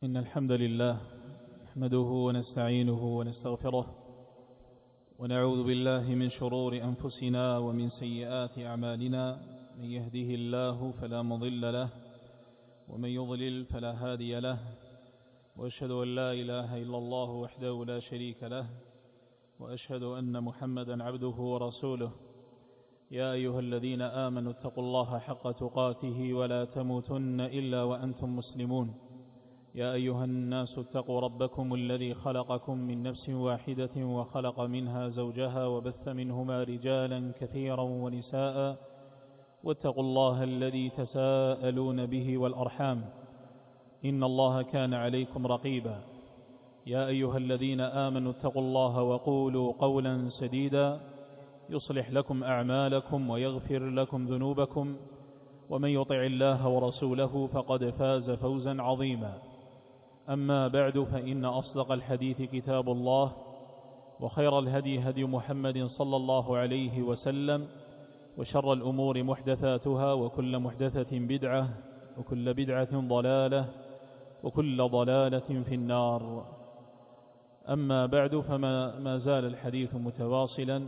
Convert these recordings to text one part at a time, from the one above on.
إن الحمد لله نحمده ونستعينه ونستغفره ونعوذ بالله من شرور أنفسنا ومن سيئات أعمالنا. من يهده الله فلا مضل له ومن يضلل فلا هادي له، وأشهد أن لا إله إلا الله وحده لا شريك له، وأشهد أن محمدا عبده ورسوله. يا أيها الذين آمنوا اتقوا الله حق تقاته ولا تموتن إلا وأنتم مسلمون. يا أيها الناس اتقوا ربكم الذي خلقكم من نفس واحدة وخلق منها زوجها وبث منهما رجالا كثيرا ونساء، واتقوا الله الذي تساءلون به والأرحام إن الله كان عليكم رقيبا. يا أيها الذين آمنوا اتقوا الله وقولوا قولا سديدا يصلح لكم أعمالكم ويغفر لكم ذنوبكم، ومن يطع الله ورسوله فقد فاز فوزا عظيما. أما بعد، فإن أصدق الحديث كتاب الله، وخير الهدي هدي محمد صلى الله عليه وسلم، وشر الأمور محدثاتها، وكل محدثة بدعة، وكل بدعة ضلالة، وكل ضلالة في النار. أما بعد، فما زال الحديث متواصلا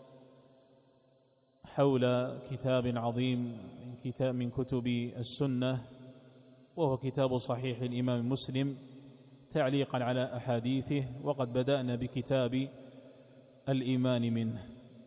حول كتاب عظيم من كتب السنة، وهو كتاب صحيح الإمام مسلم تعليقا على أحاديثه، وقد بدأنا بكتاب الإيمان منه.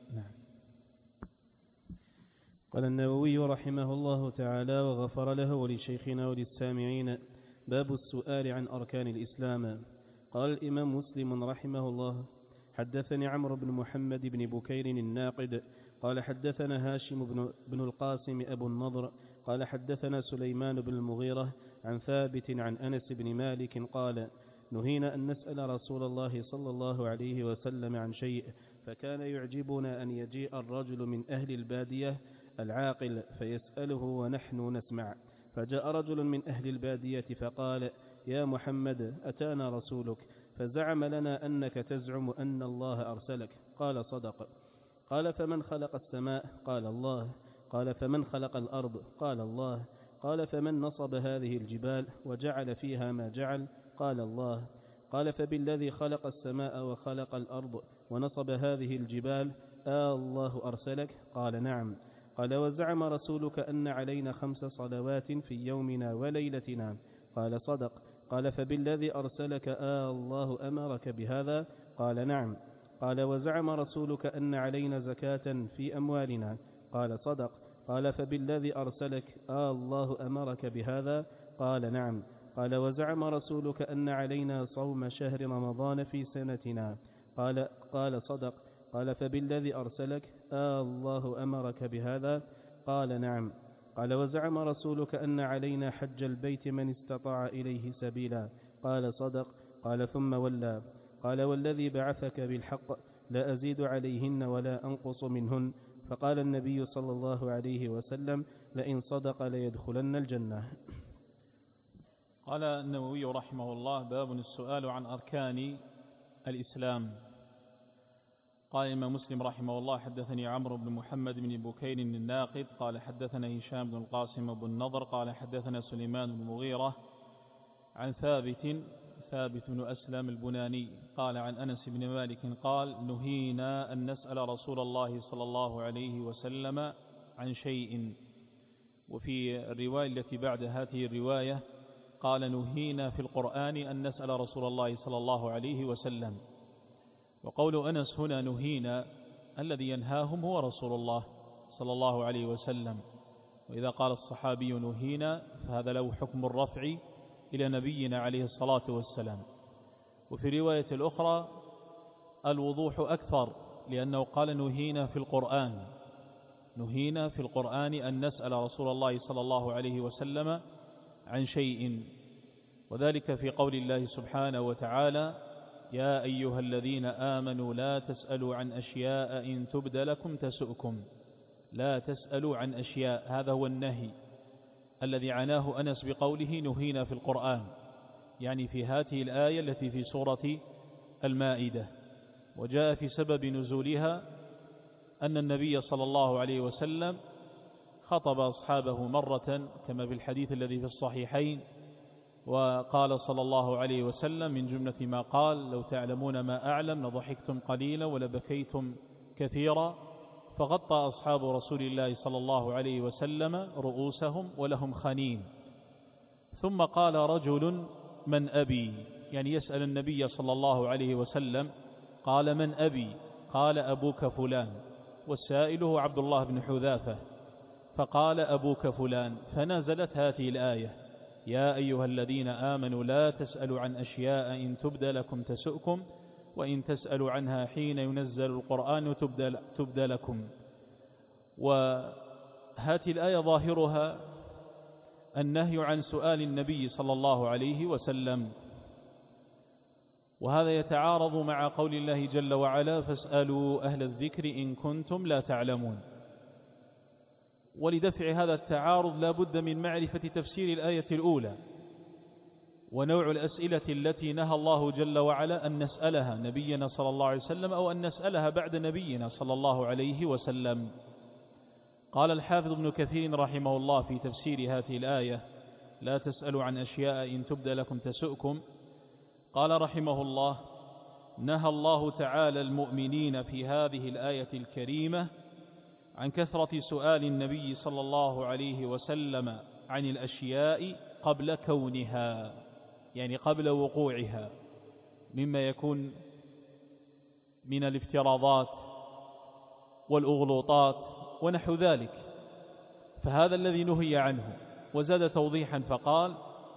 قال النووي رحمه الله تعالى وغفر له ولشيخنا وللسامعين: باب السؤال عن أركان الإسلام. قال الإمام مسلم رحمه الله: حدثني عمرو بن محمد بن بكير الناقد قال حدثنا هاشم بن القاسم أبو النضر قال حدثنا سليمان بن المغيرة عن ثابت عن أنس بن مالك قال: نهينا أن نسأل رسول الله صلى الله عليه وسلم عن شيء، فكان يعجبنا أن يجيء الرجل من أهل البادية العاقل فيسأله ونحن نسمع. فجاء رجل من أهل البادية فقال: يا محمد، أتانا رسولك فزعم لنا أنك تزعم أن الله أرسلك. قال: صدق. قال: فمن خلق السماء؟ قال: الله. قال: فمن خلق الأرض؟ قال: الله. قال: فمن نصب هذه الجبال وجعل فيها ما جعل؟ قال: الله. قال: فبالذي خلق السماء وخلق الأرض ونصب هذه الجبال الله أرسلك؟ قال: نعم. قال: وزعم رسولك أن علينا 5 صلوات في يومنا وليلتنا؟ قال: صدق. قال: فبالذي أرسلك الله أمرك بهذا؟ قال: نعم. قال: وزعم رسولك أن علينا زكاة في أموالنا؟ قال: صدق. قال: فبالذي أرسلك الله أمرك بهذا؟ قال: نعم. قال: وزعم رسولك أن علينا صوم شهر رمضان في سنتنا؟ قال: صدق. قال: فبالذي أرسلك الله أمرك بهذا؟ قال: نعم. قال: وزعم رسولك أن علينا حج البيت من استطاع إليه سبيلا؟ قال: صدق. قال: ثم ولى. قال: والذي بعثك بالحق لا أزيد عليهن ولا أنقص منهن. فقال النبي صلى الله عليه وسلم: لئن صدق ليدخلن الجنة. قال النووي رحمه الله: باب السؤال عن أركان الإسلام. قال الإمام مسلم رحمه الله: حدثني عمرو بن محمد بن بكير الناقد قال حدثنا هشام بن القاسم بن النضر قال حدثنا سليمان بن المغيرة عن ثابت بن أسلم البناني قال عن أنس بن مالك قال: نهينا أن نسأل رسول الله صلى الله عليه وسلم عن شيء. وفي الرواية التي بعد هذه الرواية قال: نهينا في القرآن أن نسأل رسول الله صلى الله عليه وسلم. وقول أنس هنا نهينا، الذي ينهاهم هو رسول الله صلى الله عليه وسلم. وإذا قال الصحابي نهينا فهذا له حكم الرفع إلى نبينا عليه الصلاة والسلام. وفي رواية الأخرى الوضوح أكثر، لأنه قال نهينا في القرآن أن نسأل رسول الله صلى الله عليه وسلم عن شيء، وذلك في قول الله سبحانه وتعالى: يا أيها الذين آمنوا لا تسألوا عن أشياء إن تبد لكم تسؤكم. لا تسألوا عن أشياء، هذا هو النهي الذي عناه أنس بقوله نهينا في القرآن، يعني في هذه الآية التي في سورة المائدة. وجاء في سبب نزولها أن النبي صلى الله عليه وسلم خطب أصحابه مرة كما في الحديث الذي في الصحيحين وقال صلى الله عليه وسلم من جملة ما قال: لو تعلمون ما أعلم لضحكتم قليلا ولبكيتم كثيرا. فغطى أصحاب رسول الله صلى الله عليه وسلم رؤوسهم ولهم خنين. ثم قال رجل: من أبي؟ يعني يسأل النبي صلى الله عليه وسلم، قال: من أبي؟ قال: أبوك فلان. والسائل هو عبد الله بن حذافة. فقال: أبوك فلان. فنزلت هذه الآية: يا أيها الذين آمنوا لا تسألوا عن أشياء إن تبد لكم تسؤكم وإن تسألوا عنها حين ينزل القرآن تبد لكم. وهذه الآية ظاهرها النهي عن سؤال النبي صلى الله عليه وسلم، وهذا يتعارض مع قول الله جل وعلا: فاسألوا أهل الذكر إن كنتم لا تعلمون. ولدفع هذا التعارض لا بد من معرفة تفسير الآية الأولى ونوع الأسئلة التي نهى الله جل وعلا أن نسألها نبينا صلى الله عليه وسلم أو أن نسألها بعد نبينا صلى الله عليه وسلم. قال الحافظ ابن كثير رحمه الله في تفسير هذه الآية: لا تسألوا عن أشياء إن تبد لكم تسؤكم. قال رحمه الله: نهى الله تعالى المؤمنين في هذه الآية الكريمة عن كثرة سؤال النبي صلى الله عليه وسلم عن الأشياء قبل كونها، يعني قبل وقوعها، مما يكون من الافتراضات والأغلوطات ونحو ذلك. فهذا الذي نهي عنه. وزاد توضيحا فقال: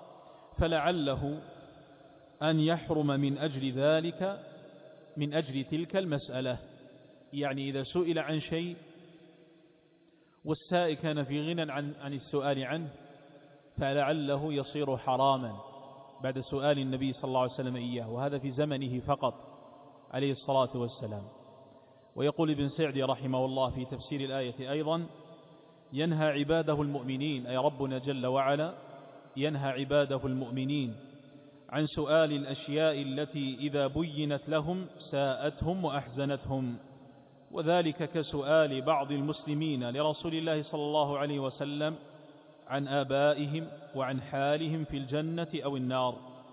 فلعله أن يحرم من أجل ذلك، من أجل تلك المسألة. يعني إذا سئل عن شيء والسائل كان في غنى عن السؤال عنه، فلعله يصير حراما بعد سؤال النبي صلى الله عليه وسلم إياه، وهذا في زمنه فقط عليه الصلاة والسلام. ويقول ابن سعدي رحمه الله في تفسير الآية أيضا: ينهى عباده المؤمنين، أي ربنا جل وعلا ينهى عباده المؤمنين عن سؤال الأشياء التي إذا بينت لهم ساءتهم وأحزنتهم، وذلك كسؤال بعض المسلمين لرسول الله صلى الله عليه وسلم عن آبائهم وعن حالهم في الجنة أو النار.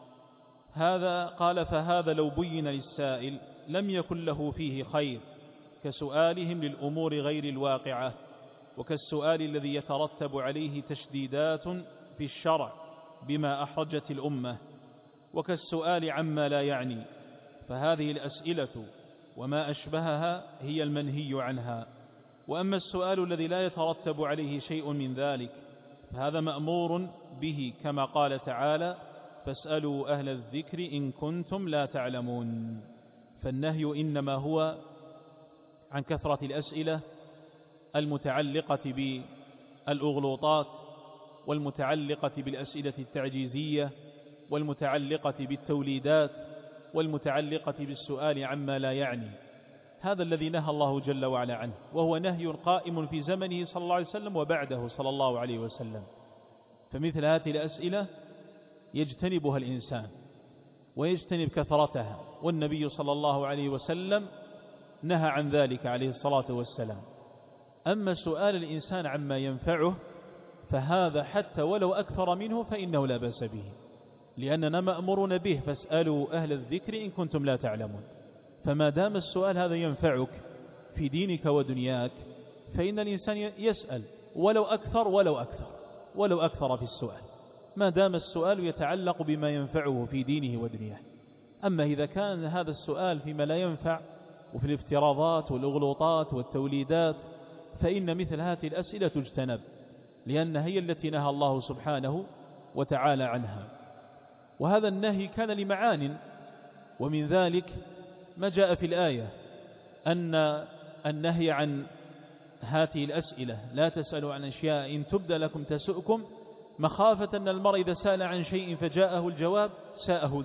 هذا قال: فهذا لو بين للسائل لم يكن له فيه خير، كسؤالهم للأمور غير الواقعة، وكالسؤال الذي يترتب عليه تشديدات في الشرع بما أحرجت الأمة، وكالسؤال عما لا يعني. فهذه الأسئلة وما أشبهها هي المنهي عنها. وأما السؤال الذي لا يترتب عليه شيء من ذلك فهذا مأمور به، كما قال تعالى: فاسألوا أهل الذكر إن كنتم لا تعلمون. فالنهي إنما هو عن كثرة الأسئلة المتعلقة بالأغلوطات، والمتعلقة بالأسئلة التعجيزية، والمتعلقة بالتوليدات، والمتعلقة بالسؤال عما لا يعني. هذا الذي نهى الله جل وعلا عنه، وهو نهي قائم في زمنه صلى الله عليه وسلم وبعده صلى الله عليه وسلم. فمثل هذه الأسئلة يجتنبها الإنسان ويجتنب كثرتها، والنبي صلى الله عليه وسلم نهى عن ذلك عليه الصلاة والسلام. أما سؤال الإنسان عما ينفعه فهذا حتى ولو أكثر منه فإنه لا بأس به، لأننا مأمورون به: فاسألوا أهل الذكر إن كنتم لا تعلمون. فما دام السؤال هذا ينفعك في دينك ودنياك فإن الإنسان يسأل ولو أكثر في السؤال، ما دام السؤال يتعلق بما ينفعه في دينه ودنياه. أما إذا كان هذا السؤال فيما لا ينفع وفي الافتراضات والأغلوطات والتوليدات فإن مثل هذه الأسئلة تجتنب، لأنها هي التي نهى الله سبحانه وتعالى عنها. وهذا النهي كان لمعان، ومن ذلك ما جاء في الآية أن النهي عن هذه الأسئلة: لا تسألوا عن أشياء إن تبد لكم تسؤكم، مخافة أن المرء إذا سأل عن شيء فجاءه الجواب ساءه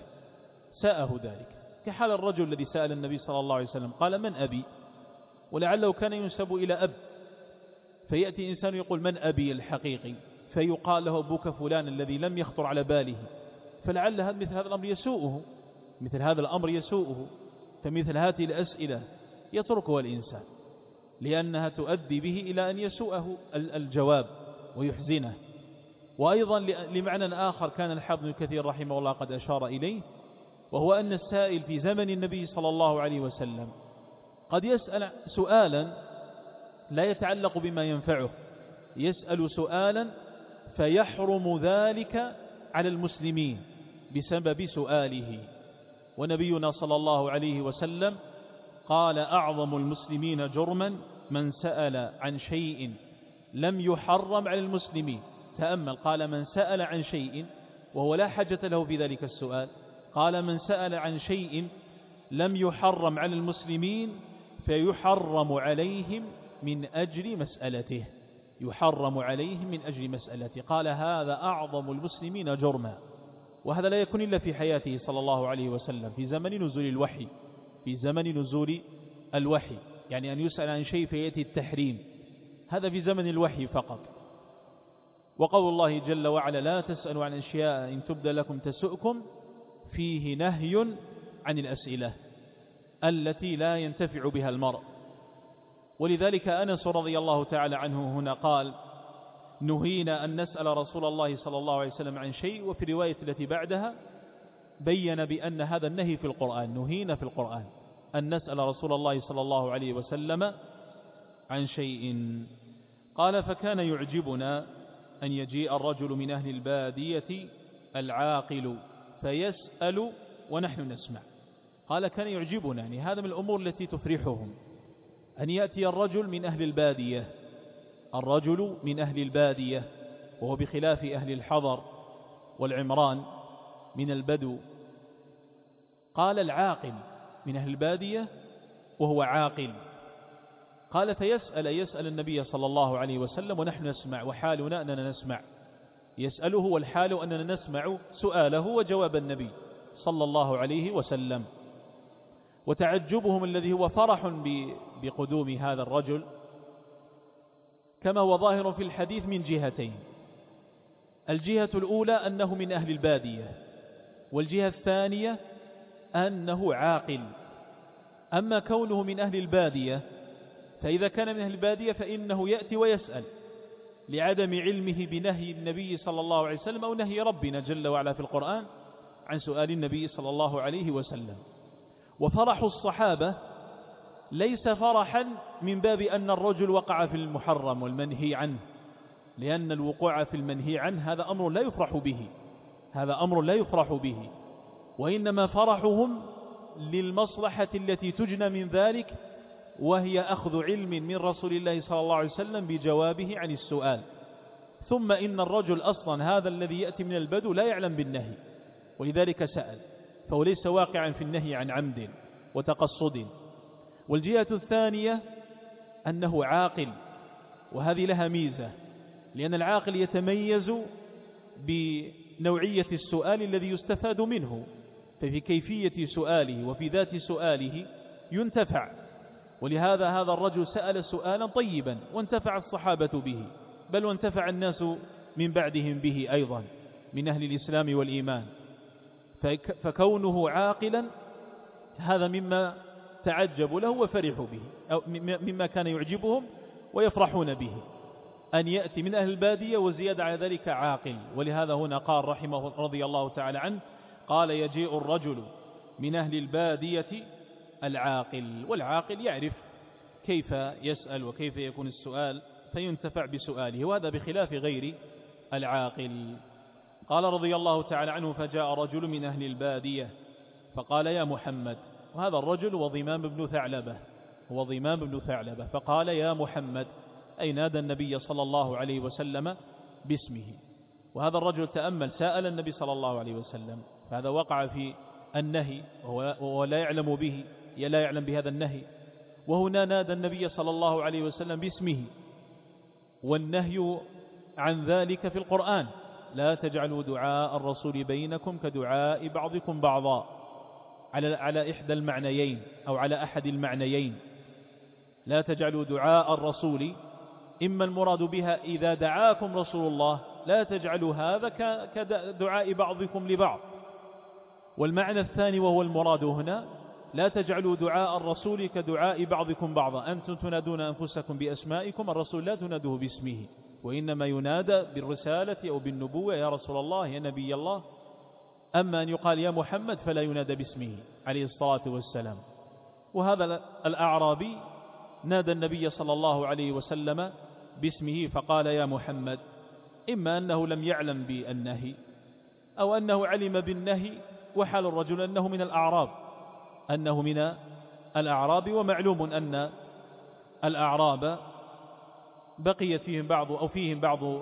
ذلك، كحال الرجل الذي سأل النبي صلى الله عليه وسلم قال: من أبي؟ ولعله كان ينسب إلى أب، فيأتي إنسان يقول: من أبي الحقيقي؟ فيقال له: أبوك فلان، الذي لم يخطر على باله. فلعل مثل هذا الأمر يسوءه، فمثل هذه الأسئلة يتركها الإنسان، لأنها تؤدي به إلى أن يسوءه الجواب ويحزنه. وأيضا لمعنى آخر كان الحافظ ابن كثير رحمه الله قد أشار إليه، وهو أن السائل في زمن النبي صلى الله عليه وسلم قد يسأل سؤالا لا يتعلق بما ينفعه، يسأل سؤالا فيحرم ذلك على المسلمين بسبب سؤاله. ونبينا صلى الله عليه وسلم قال: أعظم المسلمين جرما من سأل عن شيء لم يحرم على المسلمين. تأمل، قال: من سأل عن شيء وهو لا حاجة له في ذلك السؤال، قال: من سأل عن شيء لم يحرم على المسلمين فيحرم عليهم من أجل مسألته، يحرم عليهم من أجل مسألته. قال: هذا أعظم المسلمين جرما. وهذا لا يكون إلا في حياته صلى الله عليه وسلم في زمن نزول الوحي، في زمن نزول الوحي، يعني أن يسأل عن شيء فيأتي التحريم، هذا في زمن الوحي فقط. وقول الله جل وعلا: لا تسألوا عن أشياء إن تبد لكم تسؤكم، فيه نهي عن الأسئلة التي لا ينتفع بها المرء. ولذلك أنس رضي الله تعالى عنه هنا قال: نهينا أن نسأل رسول الله صلى الله عليه وسلم عن شيء. وفي الرواية التي بعدها بين بأن هذا النهي في القرآن، نهينا في القرآن أن نسأل رسول الله صلى الله عليه وسلم عن شيء. قال: فكان يعجبنا أن يجيء الرجل من أهل البادية العاقل فيسأل ونحن نسمع. قال: كان يعجبنا، يعني هذا من الأمور التي تفرحهم، أن يأتي الرجل من أهل البادية، الرجل من أهل البادية، وهو بخلاف أهل الحضر والعمران من البدو. قال: العاقل من أهل البادية وهو عاقل. قال: يسأل النبي صلى الله عليه وسلم ونحن نسمع، وحالنا أننا نسمع، يسأله والحال أننا نسمع سؤاله وجواب النبي صلى الله عليه وسلم. وتعجبهم الذي هو فرح بقدوم هذا الرجل كما هو ظاهر في الحديث من جهتين: الجهة الأولى أنه من أهل البادية، والجهة الثانية أنه عاقل. أما كونه من أهل البادية، فإذا كان من أهل البادية فإنه يأتي ويسأل لعدم علمه بنهي النبي صلى الله عليه وسلم أو نهي ربنا جل وعلا في القرآن عن سؤال النبي صلى الله عليه وسلم. وفرح الصحابة ليس فرحا من باب أن الرجل وقع في المحرم والمنهي عنه، لأن الوقوع في المنهي عنه هذا أمر لا يفرح به، هذا أمر لا يفرح به، وإنما فرحهم للمصلحة التي تجنى من ذلك، وهي أخذ علم من رسول الله صلى الله عليه وسلم بجوابه عن السؤال. ثم إن الرجل أصلا هذا الذي يأتي من البدو لا يعلم بالنهي، ولذلك سأل، فهو ليس واقعا في النهي عن عمد وتقصد. والجهة الثانية أنه عاقل، وهذه لها ميزة، لأن العاقل يتميز بنوعية السؤال الذي يستفاد منه، ففي كيفية سؤاله وفي ذات سؤاله ينتفع. ولهذا هذا الرجل سأل سؤالا طيبا وانتفع الصحابة به، بل وانتفع الناس من بعدهم به أيضا من أهل الإسلام والإيمان. فكونه عاقلا هذا مما تعجبوا له وفرحوا به، أو مما كان يعجبهم ويفرحون به، أن يأتي من أهل البادية وزيادة على ذلك عاقل. ولهذا هنا قال رحمه رضي الله تعالى عنه، قال: يجيء الرجل من أهل البادية العاقل. والعاقل يعرف كيف يسأل وكيف يكون السؤال فينتفع بسؤاله، وهذا بخلاف غير العاقل. قال رضي الله تعالى عنه: فجاء رجل من أهل البادية فقال: يا محمد. وهذا الرجل هو ضمام بن ثعلبة، هو ضمام بن ثعلبة. فقال: يا محمد، أي نادى النبي صلى الله عليه وسلم باسمه. وهذا الرجل تأمل سأل النبي صلى الله عليه وسلم، فهذا وقع في النهي وهو لا يعلم به، لا يعلم بهذا النهي. وهنا نادى النبي صلى الله عليه وسلم باسمه، والنهي عن ذلك في القرآن: لا تجعلوا دعاء الرسول بينكم كدعاء بعضكم بعضا، على إحدى المعنيين أو على أحد المعنيين. لا تجعلوا دعاء الرسول، إما المراد بها إذا دعاكم رسول الله لا تجعلوا هذا كدعاء بعضكم لبعض. والمعنى الثاني وهو المراد هنا: لا تجعلوا دعاء الرسول كدعاء بعضكم بعضا، أنتم تنادون أنفسكم بأسمائكم، الرسول لا تنادوه باسمه، وإنما ينادى بالرسالة أو بالنبوة يا رسول الله يا نبي الله. أما أن يقال يا محمد فلا ينادى باسمه عليه الصلاة والسلام. وهذا الأعرابي نادى النبي صلى الله عليه وسلم باسمه فقال يا محمد، إما أنه لم يعلم بالنهي أو أنه علم بالنهي وحال الرجل أنه من الأعراب، ومعلوم أن الأعراب بقيت فيهم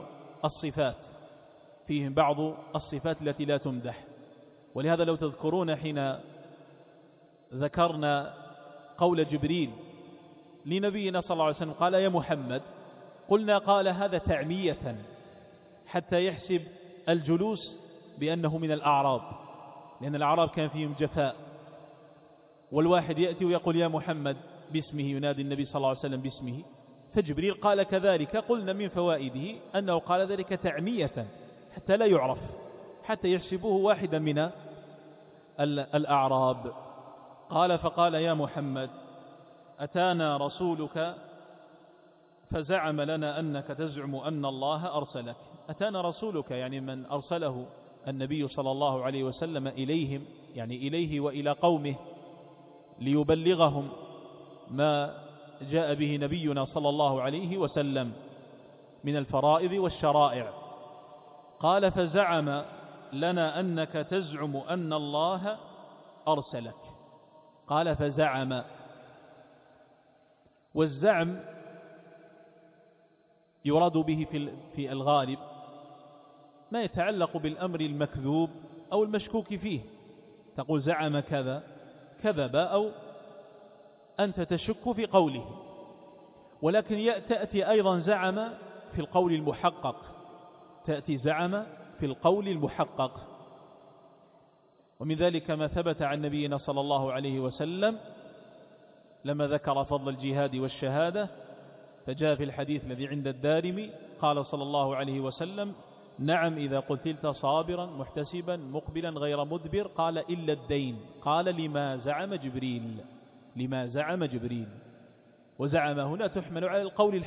بعض الصفات التي لا تمدح. ولهذا لو تذكرون حين ذكرنا قول جبريل لنبينا صلى الله عليه وسلم قال يا محمد، قلنا قال هذا تعمية حتى يحسب الجلوس بأنه من الأعراب، لأن الأعراب كان فيهم جفاء، والواحد يأتي ويقول يا محمد باسمه، ينادي النبي صلى الله عليه وسلم باسمه. فجبريل قال كذلك. قلنا من فوائده أنه قال ذلك تعمية حتى لا يعرف، حتى يحسبه واحدا من الأعراب. قال فقال يا محمد أتانا رسولك فزعم لنا أنك تزعم أن الله أرسلك. أتانا رسولك يعني من أرسله النبي صلى الله عليه وسلم إليهم، يعني إليه وإلى قومه، ليبلغهم ما جاء به نبينا صلى الله عليه وسلم من الفرائض والشرائع. قال فزعم لنا أنك تزعم أن الله أرسلك. قال فزعم، والزعم يراد به في الغالب ما يتعلق بالأمر المكذوب أو المشكوك فيه. تقول زعم كذا كذب، أو أنت تشك في قوله. ولكن تأتي أيضا زعم في القول المحقق، تأتي زعم في القول المحقق. ومن ذلك ما ثبت عن نبينا صلى الله عليه وسلم لما ذكر فضل الجهاد والشهادة، فجاء في الحديث الذي عند الدارمي قال صلى الله عليه وسلم نعم إذا قتلت صابرا محتسبا مقبلا غير مدبر، قال إلا الدين. قال لما زعم جبريل. وزعم هنا تحمل على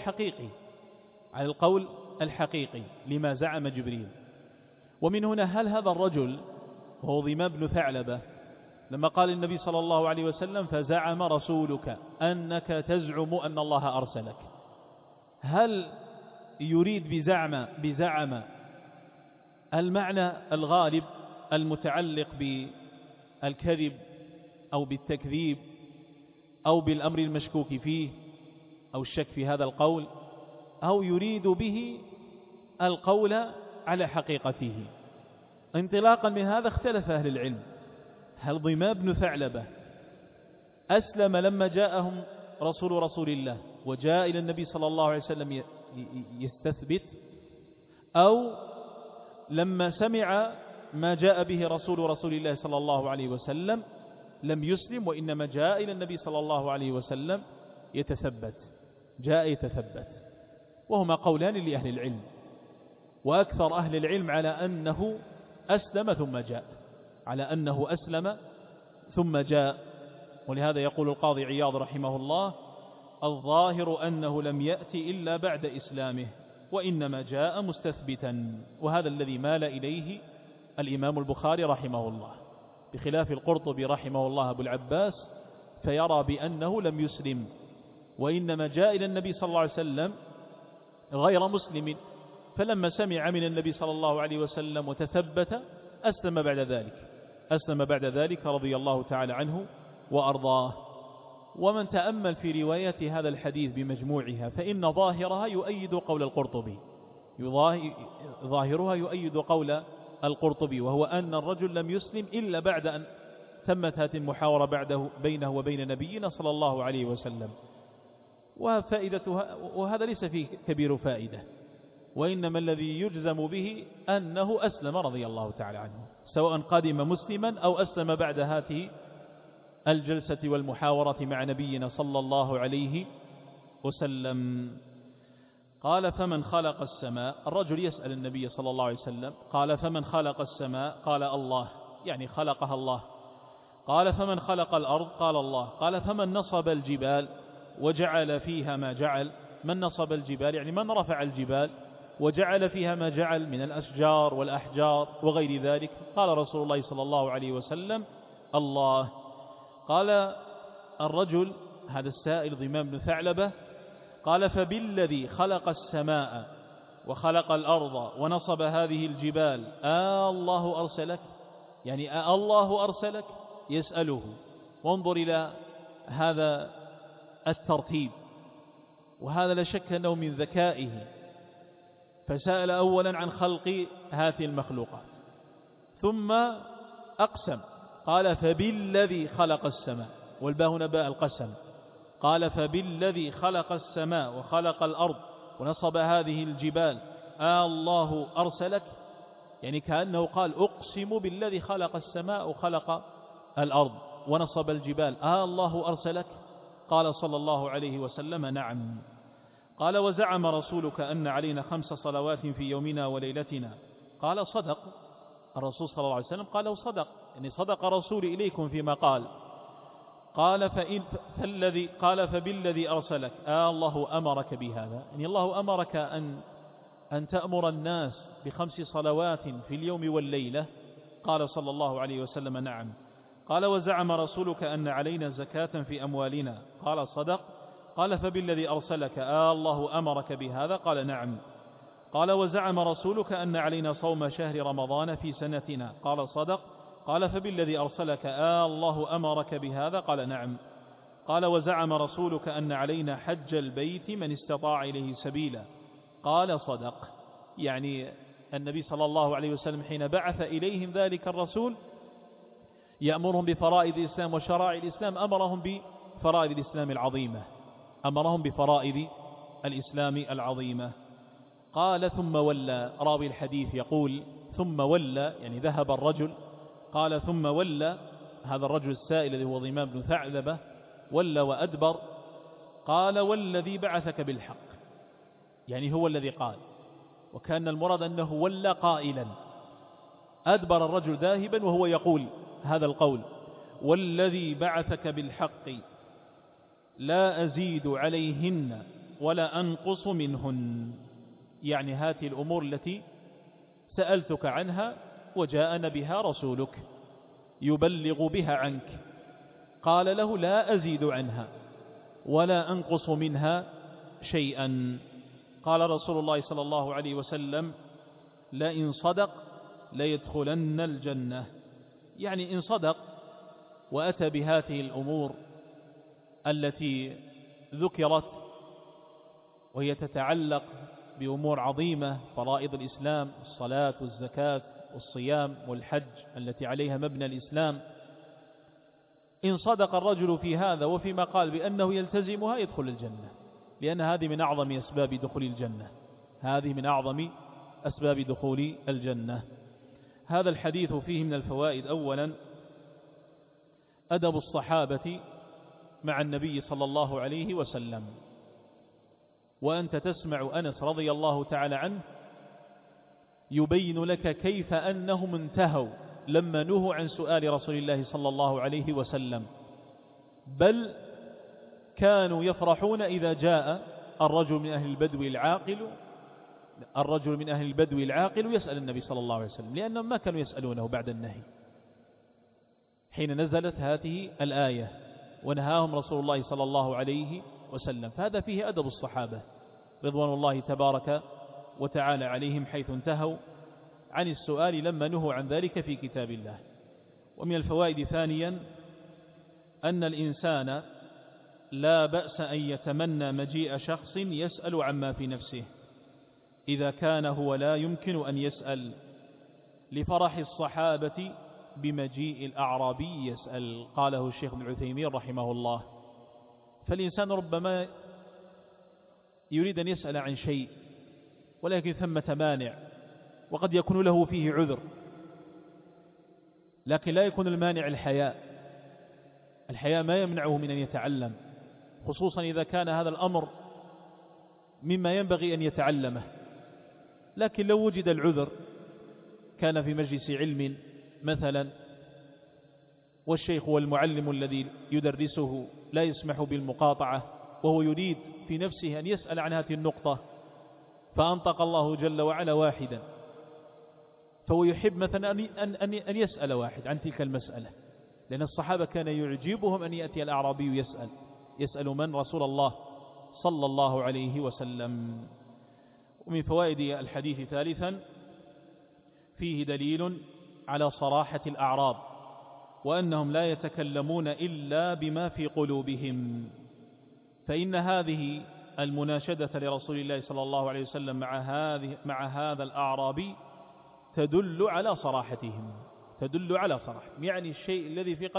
القول الحقيقي لما زعم جبريل. ومن هنا هل هذا الرجل وهو ضمام بن ثعلبة لما قال النبي صلى الله عليه وسلم فزعم رسولك أنك تزعم أن الله أرسلك، هل يريد بزعم المعنى الغالب المتعلق بالكذب أو بالتكذيب أو بالأمر المشكوك فيه أو الشك في هذا القول، أو يريد به القول على حقيقته؟ انطلاقا من هذا اختلف أهل العلم، هل ضمام بن ثعلبة أسلم لما جاءهم رسول الله وجاء إلى النبي صلى الله عليه وسلم يستثبت، أو لما سمع ما جاء به رسول الله صلى الله عليه وسلم لم يسلم وإنما جاء إلى النبي صلى الله عليه وسلم يتثبت؟ وهما قولان لأهل العلم، وأكثر أهل العلم على أنه أسلم ثم جاء. ولهذا يقول القاضي عياض رحمه الله الظاهر أنه لم يأتي إلا بعد إسلامه وإنما جاء مستثبتا، وهذا الذي مال إليه الإمام البخاري رحمه الله، بخلاف القرطبي رحمه الله أبو العباس فيرى بأنه لم يسلم وإنما جاء إلى النبي صلى الله عليه وسلم غير مسلم، فلما سمع من النبي صلى الله عليه وسلم وتثبت أسلم بعد ذلك رضي الله تعالى عنه وأرضاه. ومن تأمل في روايات هذا الحديث بمجموعها فإن ظاهرها يؤيد قول القرطبي، وهو أن الرجل لم يسلم إلا بعد أن تمت هذه المحاورة بينه وبين نبينا صلى الله عليه وسلم. وهذا ليس فيه كبير فائدة، وإنما الذي يجزم به أنه أسلم رضي الله تعالى عنه، سواء قدم مسلما أو أسلم بعد هذه الجلسة والمحاورة مع نبينا صلى الله عليه وسلم. قال فمن خلق السماء، الرجل يسأل النبي صلى الله عليه وسلم قال فمن خلق السماء؟ قال الله، يعني خلقها الله. قال فمن خلق الأرض؟ قال الله. قال فمن نصب الجبال وجعل فيها ما جعل؟ من نصب الجبال يعني من رفع الجبال وجعل فيها ما جعل من الأشجار والأحجار وغير ذلك. قال رسول الله صلى الله عليه وسلم: الله. قال الرجل هذا السائل ضمام بن ثعلبة قال: فبالذي خلق السماء وخلق الأرض ونصب هذه الجبال الله أرسلك؟ يعني الله أرسلك؟ يسأله. وانظر إلى هذا الترتيب، وهذا لا شك أنه من ذكائه، فسأل أولا عن خلق هذه المخلوقات ثم أقسم قال: فبالذي خلق السماء، والباء هنا باء القسم. قال: فبالذي خلق السماء وخلق الأرض ونصب هذه الجبال الله أرسلك؟ يعني كأنه قال: أقسم بالذي خلق السماء وخلق الأرض ونصب الجبال الله أرسلك؟ قال صلى الله عليه وسلم: نعم. قال: وزعم رسولك أن علينا 5 صلوات في يومنا وليلتنا؟ قال: صدق. الرسول صلى الله عليه وسلم قال له: صدق، يعني صدق رسولي إليكم فيما قال. قال: قال: فبالذي أرسلك الله أمرك بهذا؟ يعني الله أمرك أن تأمر الناس ب5 صلوات في اليوم والليلة؟ قال صلى الله عليه وسلم: نعم. قال: وزعم رسولك أن علينا زكاة في أموالنا؟ قال: صدق. قال: فبالذي أرسلك الله أمرك بهذا؟ قال: نعم. قال: وزعم رسولك أن علينا صوم شهر رمضان في سنتنا؟ قال: صدق. قال: فبالذي أرسلك الله أمرك بهذا؟ قال: نعم. قال: وزعم رسولك أن علينا حج البيت من استطاع إليه سبيلا؟ قال: صدق. يعني النبي صلى الله عليه وسلم حين بعث إليهم ذلك الرسول يأمرهم بفرائض الإسلام وشرائع الإسلام، أمرهم بفرائض الإسلام العظيمة، أمرهم بفرائض الإسلام العظيمة. قال: ثم ولى. راوي الحديث يقول: ثم ولى، يعني ذهب الرجل. قال: ثم ولى هذا الرجل السائل الذي هو ضمام بن ثعلبة، ولى وأدبر. قال: والذي بعثك بالحق، يعني هو الذي قال، وكان المراد أنه ولى قائلا. أدبر الرجل ذاهبا وهو يقول هذا القول: والذي بعثك بالحق لا أزيد عليهن ولا أنقص منهن، يعني هذه الأمور التي سألتك عنها وجاءنا بها رسولك يبلغ بها عنك. قال له: لا أزيد عنها ولا أنقص منها شيئا. قال رسول الله صلى الله عليه وسلم: لئن صدق ليدخلن الجنة. يعني إن صدق وأتى بهذه الأمور التي ذكرت وهي تتعلق بأمور عظيمة، فرائض الإسلام، الصلاة والزكاة والصيام والحج التي عليها مبنى الإسلام، إن صدق الرجل في هذا وفيما قال بأنه يلتزمها يدخل الجنة، لأن هذه من أعظم أسباب دخول الجنة، هذه من أعظم أسباب دخول الجنة. هذا الحديث فيه من الفوائد: أولا أدب الصحابة مع النبي صلى الله عليه وسلم، وأنت تسمع أنس رضي الله تعالى عنه يبين لك كيف أنهم انتهوا لما نهوا عن سؤال رسول الله صلى الله عليه وسلم، بل كانوا يفرحون إذا جاء الرجل من أهل البدو العاقل يسأل النبي صلى الله عليه وسلم، لأنهم ما كانوا يسألونه بعد النهي حين نزلت هذه الآية ونهاهم رسول الله صلى الله عليه وسلم. فهذا فيه أدب الصحابة رضوان الله تبارك وتعالى عليهم، حيث انتهوا عن السؤال لما نهوا عن ذلك في كتاب الله. ومن الفوائد ثانيا أن الإنسان لا بأس أن يتمنى مجيء شخص يسأل عما في نفسه إذا كان هو لا يمكن أن يسأل، لفرح الصحابة بمجيء الأعرابي يسأل، قاله الشيخ ابن عثيمين رحمه الله. فالإنسان ربما يريد أن يسأل عن شيء ولكن ثمة مانع، وقد يكون له فيه عذر، لكن لا يكون المانع الحياء ما يمنعه من أن يتعلم، خصوصا إذا كان هذا الأمر مما ينبغي أن يتعلمه. لكن لو وجد العذر، كان في مجلس علم مثلا والشيخ والمعلم الذي يدرسه لا يسمح بالمقاطعة، وهو يريد في نفسه أن يسأل عن هذه النقطة، فأنطق الله جل وعلا واحدا، فهو يحب مثلا أن يسأل واحد عن تلك المسألة، لأن الصحابة كان يعجبهم أن يأتي الأعرابي يسأل من؟ رسول الله صلى الله عليه وسلم. ومن فوائد الحديث ثالثا فيه دليل على صراحة الأعراب، وأنهم لا يتكلمون إلا بما في قلوبهم، فإن هذه المناشدة لرسول الله صلى الله عليه وسلم مع هذا الأعرابي تدل على صراحتهم، يعني الشيء الذي في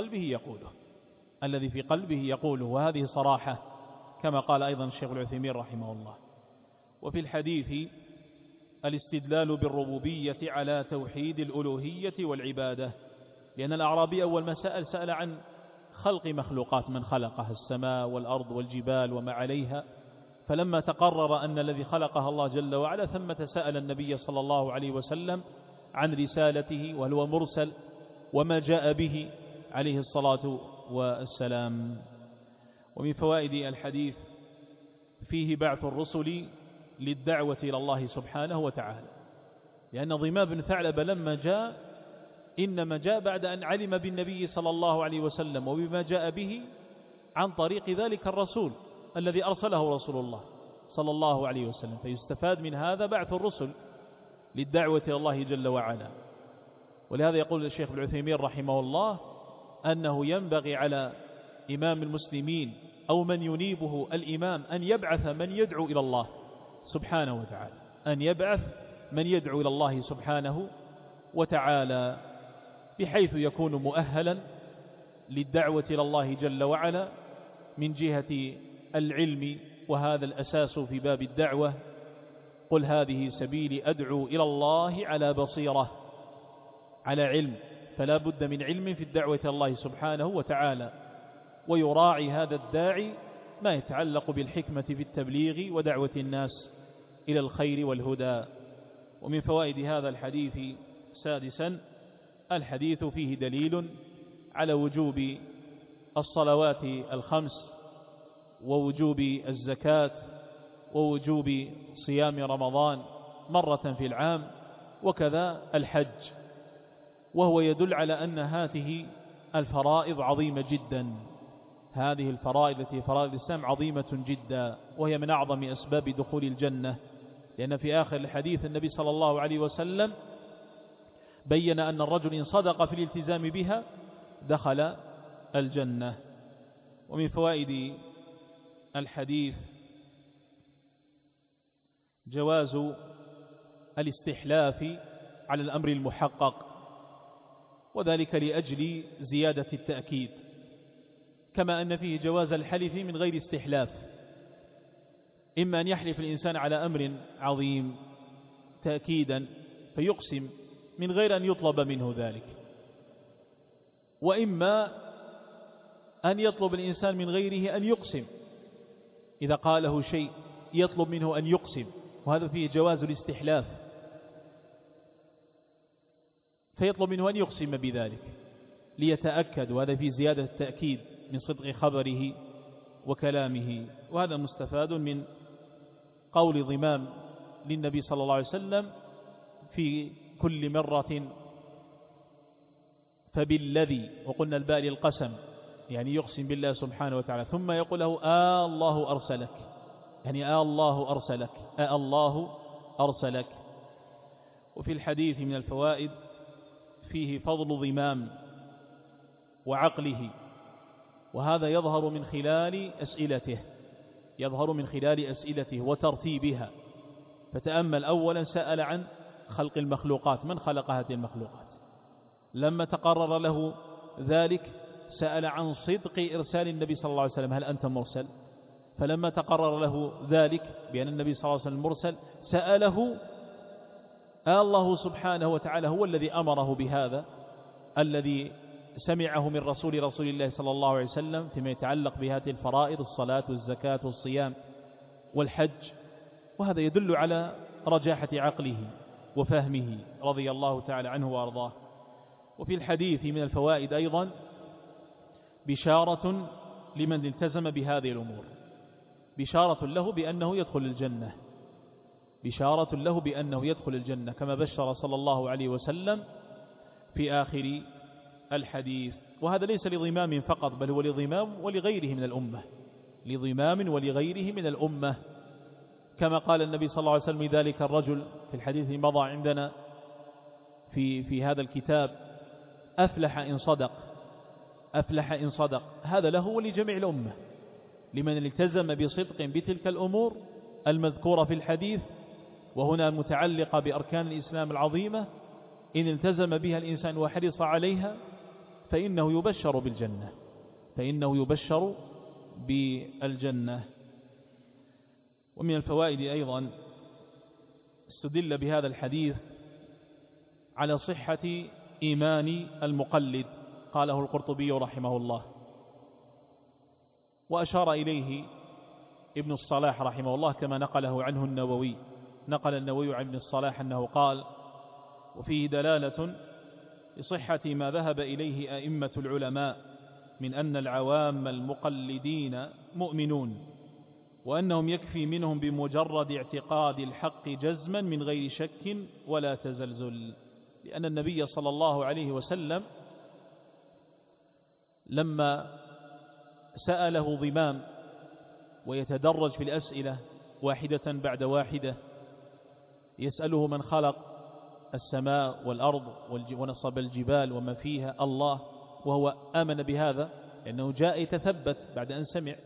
قلبه يقوله، وهذه صراحة كما قال أيضا الشيخ العثيمين رحمه الله. وفي الحديث الاستدلال بالربوبية على توحيد الألوهية والعبادة، لأن الأعرابي أول ما سأل عن خلق مخلوقات، من خلقها؟ السماء والأرض والجبال وما عليها، فلما تقرر أن الذي خلقها الله جل وعلا ثمة سأل النبي صلى الله عليه وسلم عن رسالته، وهل هو مرسل، وما جاء به عليه الصلاة والسلام. ومن فوائد الحديث فيه بعث الرسل للدعوة إلى الله سبحانه وتعالى، لأن ضمام بن ثعلبة لما جاء إنما جاء بعد أن علم بالنبي صلى الله عليه وسلم وبما جاء به عن طريق ذلك الرسول الذي أرسله رسول الله صلى الله عليه وسلم، فيستفاد من هذا بعث الرسل للدعوة إلى الله جل وعلا. ولهذا يقول الشيخ العثيمين رحمه الله أنه ينبغي على إمام المسلمين أو من ينيبه الإمام أن يبعث من يدعو إلى الله سبحانه وتعالى، بحيث يكون مؤهلا للدعوة إلى الله جل وعلا من جهة العلم، وهذا الأساس في باب الدعوة. قل هذه سبيلي أدعو إلى الله على بصيرة، على علم، فلا بد من علم في الدعوة إلى الله سبحانه وتعالى، ويراعي هذا الداعي ما يتعلق بالحكمة في التبليغ ودعوة الناس إلى الخير والهدى. ومن فوائد هذا الحديث سادسا الحديث فيه دليل على وجوب الصلوات الخمس، ووجوب الزكاة، ووجوب صيام رمضان مرة في العام، وكذا الحج، وهو يدل على أن هذه الفرائض عظيمة جدا، هذه الفرائض التي فرائض الإسلام عظيمة جدا، وهي من أعظم أسباب دخول الجنة، لأن في آخر الحديث النبي صلى الله عليه وسلم بين أن الرجل إن صدق في الالتزام بها دخل الجنة. ومن فوائد الحديث جواز الاستحلاف على الأمر المحقق، وذلك لأجل زيادة التأكيد، كما أن فيه جواز الحلف من غير استحلاف، إما أن يحلف الإنسان على أمر عظيم تأكيدا فيقسم من غير أن يطلب منه ذلك، وإما أن يطلب الإنسان من غيره أن يقسم، إذا قاله شيء يطلب منه أن يقسم، وهذا فيه جواز الاستحلاف، فيطلب منه أن يقسم بذلك ليتأكد، وهذا فيه زيادة التأكيد من صدق خبره وكلامه. وهذا مستفاد من قول ضمام للنبي صلى الله عليه وسلم في كل مرة فبالذي، وقلنا الباء للقسم، يعني يقسم بالله سبحانه وتعالى، ثم يقول له الله أرسلك، يعني الله أرسلك. وفي الحديث من الفوائد فيه فضل ضمام وعقله، وهذا يظهر من خلال أسئلته وترتيبها. فتأمل أولا سأل عن خلق المخلوقات، من خلق هذه المخلوقات؟ لما تقرر له ذلك سأل عن صدق إرسال النبي صلى الله عليه وسلم، هل أنت مرسل؟ فلما تقرر له ذلك بأن النبي صلى الله عليه وسلم مرسل سأله الله سبحانه وتعالى هو الذي أمره بهذا، الذي سمعه من رسول الله صلى الله عليه وسلم فيما يتعلق بهذه الفرائض، الصلاة والزكاة والصيام والحج. وهذا يدل على رجاحة عقله وفهمه رضي الله تعالى عنه وأرضاه. وفي الحديث من الفوائد أيضا بشارة لمن التزم بهذه الأمور، بشارة له بأنه يدخل الجنة، بشارة له بأنه يدخل الجنة، كما بشر صلى الله عليه وسلم في آخر الحديث. وهذا ليس لضمام فقط، بل هو لضمام ولغيره من الأمة، لضمام ولغيره من الأمة، كما قال النبي صلى الله عليه وسلم ذلك الرجل في الحديث مضى عندنا في هذا الكتاب: أفلح إن صدق، أفلح إن صدق. هذا له ولجميع الأمة، لمن التزم بصدق بتلك الأمور المذكورة في الحديث، وهنا متعلقة بأركان الإسلام العظيمة. إن التزم بها الإنسان وحرص عليها فإنه يبشر بالجنة، فإنه يبشر بالجنة. ومن الفوائد أيضا استدل بهذا الحديث على صحة إيمان المقلد، قاله القرطبي رحمه الله، وأشار إليه ابن الصلاح رحمه الله كما نقله عنه النووي. نقل النووي عن ابن الصلاح أنه قال: وفيه دلالة لصحة ما ذهب إليه أئمة العلماء من أن العوام المقلدين مؤمنون، وأنهم يكفي منهم بمجرد اعتقاد الحق جزما من غير شك ولا تزلزل، لأن النبي صلى الله عليه وسلم لما سأله ضمام ويتدرج في الأسئلة واحدة بعد واحدة، يسأله من خلق السماء والأرض ونصب الجبال وما فيها، الله، وهو آمن بهذا لأنه جاء يتثبت بعد أن سمع،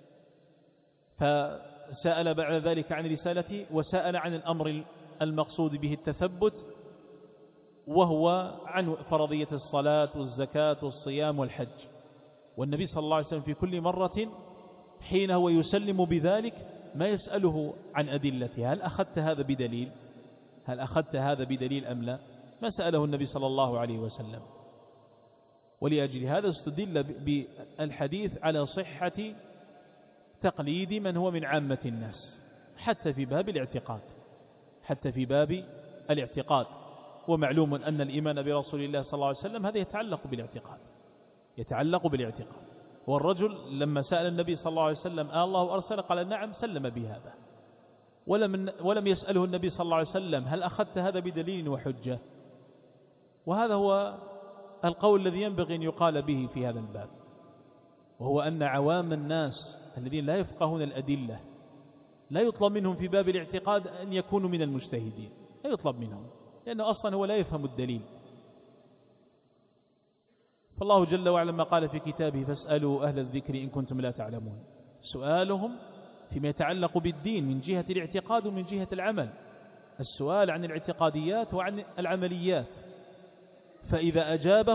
فسأل بعد ذلك عن رسالته، وسأل عن الأمر المقصود به التثبت، وهو عن فرضية الصلاة والزكاة والصيام والحج. والنبي صلى الله عليه وسلم في كل مرة حين هو يسلم بذلك ما يسأله عن أدلتها: هل أخذت هذا بدليل؟ هل أخذت هذا بدليل أم لا؟ ما سأله النبي صلى الله عليه وسلم. ولأجل هذا استدل بالحديث على صحة تقليد من هو من عامة الناس، حتى في باب الاعتقاد، حتى في باب الاعتقاد. ومعلوم أن الإيمان برسول الله صلى الله عليه وسلم هذا يتعلق بالاعتقاد، يتعلق بالاعتقاد. والرجل لما سأل النبي صلى الله عليه وسلم: الله أرسل؟ قال: نعم، سلم بهذا، ولم يسأله النبي صلى الله عليه وسلم: هل أخذت هذا بدليل وحجة؟ وهذا هو القول الذي ينبغي أن يقال به في هذا الباب، وهو أن عوام الناس الذين لا يفقهون الأدلة لا يطلب منهم في باب الاعتقاد أن يكونوا من المجتهدين، لا يطلب منهم، لأنه أصلا هو لا يفهم الدليل. فالله جل وعلا ما قال في كتابه: فاسألوا أهل الذكر إن كنتم لا تعلمون. سؤالهم فيما يتعلق بالدين من جهة الاعتقاد ومن جهة العمل، السؤال عن الاعتقاديات وعن العمليات. فإذا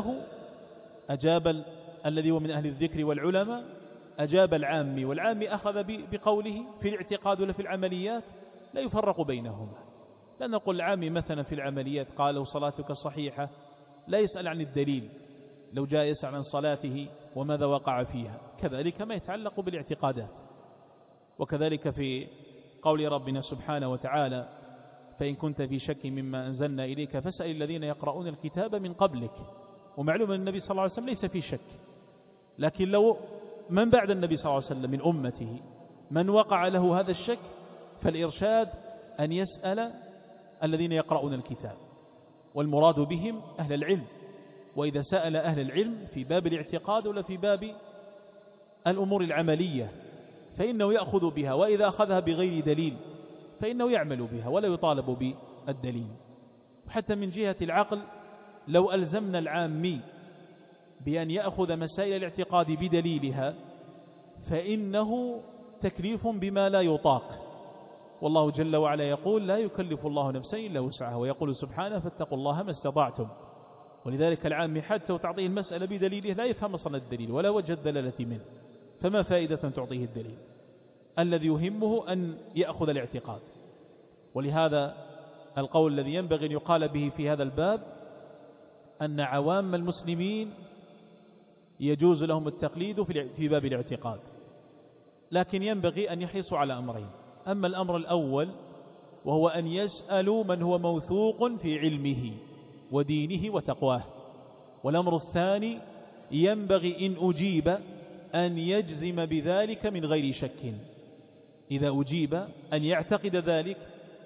أجاب الذي هو من أهل الذكر والعلماء، أجاب العامي، والعامي أخذ بقوله في الاعتقاد ولا في العمليات، لا يفرق بينهما. لا نقول العامي مثلا في العمليات قال له صلاتك صحيحة، لا يسأل عن الدليل، لو جاء يسأل عن صلاته وماذا وقع فيها. كذلك ما يتعلق بالاعتقادات. وكذلك في قول ربنا سبحانه وتعالى: فإن كنت في شك مما أنزلنا إليك فاسأل الذين يقرؤون الكتاب من قبلك. ومعلوم أن النبي صلى الله عليه وسلم ليس في شك، لكن لو من بعد النبي صلى الله عليه وسلم من أمته من وقع له هذا الشك، فالإرشاد أن يسأل الذين يقرؤون الكتاب، والمراد بهم أهل العلم. وإذا سأل أهل العلم في باب الاعتقاد ولا في باب الأمور العملية فإنه يأخذ بها، وإذا أخذها بغير دليل فإنه يعمل بها ولا يطالب بالدليل. حتى من جهة العقل لو ألزمنا العامي بأن يأخذ مسائل الاعتقاد بدليلها فإنه تكليف بما لا يطاق. والله جل وعلا يقول: لا يكلف الله نفسا إلا وسعها، ويقول سبحانه: فاتقوا الله ما استطعتم. ولذلك العامي حتى وتعطيه المسألة بدليله لا يفهم أصلا الدليل ولا وجه الدلالة منه، فما فائدة تعطيه الدليل؟ الذي يهمه أن يأخذ الاعتقاد. ولهذا القول الذي ينبغي أن يقال به في هذا الباب أن عوام المسلمين يجوز لهم التقليد في باب الاعتقاد، لكن ينبغي أن يحرصوا على أمرين: أما الأمر الأول وهو أن يسألوا من هو موثوق في علمه ودينه وتقواه، والأمر الثاني ينبغي إن أجيب أن يجزم بذلك من غير شك. إذا أجيب أن يعتقد ذلك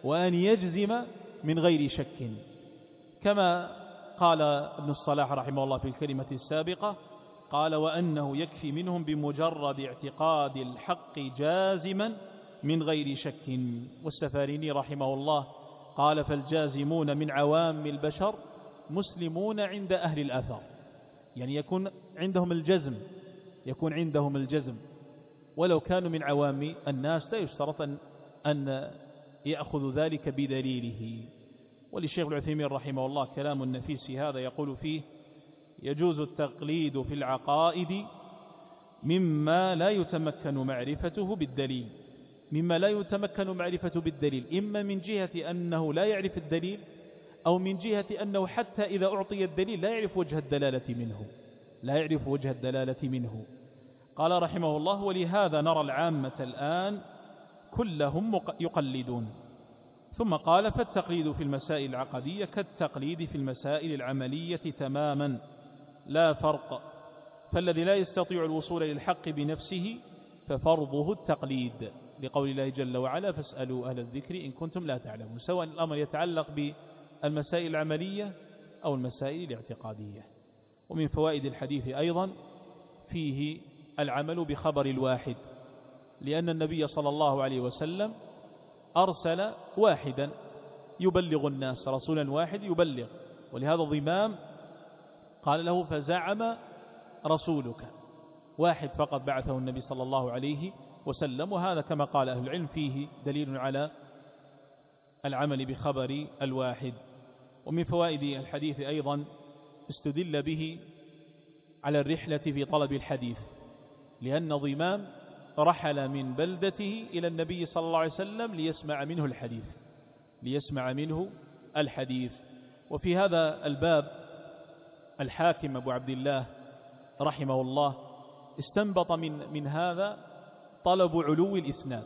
وأن يجزم من غير شك، كما قال ابن الصلاح رحمه الله في الكلمة السابقة، قال وأنه يكفي منهم بمجرد اعتقاد الحق جازما من غير شك. والسفاريني رحمه الله قال فالجازمون من عوام البشر مسلمون عند أهل الأثر، يعني يكون عندهم الجزم ولو كانوا من عوام الناس، لا يشترط أن يأخذ ذلك بدليله. وللشيخ العثيمين رحمه الله كلام نفيس هذا يقول فيه يجوز التقليد في العقائد مما لا يتمكن معرفته بالدليل، إما من جهة أنه لا يعرف الدليل، أو من جهة أنه حتى إذا أعطي الدليل لا يعرف وجه الدلالة منه. قال رحمه الله ولهذا نرى العامة الآن كلهم يقلدون. ثم قال فالتقليد في المسائل العقدية كالتقليد في المسائل العملية تماما لا فرق، فالذي لا يستطيع الوصول للحق بنفسه ففرضه التقليد، لقول الله جل وعلا فاسألوا أهل الذكر إن كنتم لا تعلمون، سواء الأمر يتعلق بالمسائل العملية أو المسائل الاعتقادية. ومن فوائد الحديث أيضا فيه العمل بخبر الواحد، لأن النبي صلى الله عليه وسلم أرسل واحدا يبلغ الناس، رسولا واحد يبلغ، ولهذا ضمام قال له فزعم رسولك، واحد فقط بعثه النبي صلى الله عليه وسلم. وهذا كما قال أهل العلم فيه دليل على العمل بخبر الواحد. ومن فوائد الحديث أيضا استدل به على الرحلة في طلب الحديث، لأن ضمام رحل من بلدته إلى النبي صلى الله عليه وسلم ليسمع منه الحديث. وفي هذا الباب الحاكم أبو عبد الله رحمه الله استنبط من هذا طلب علو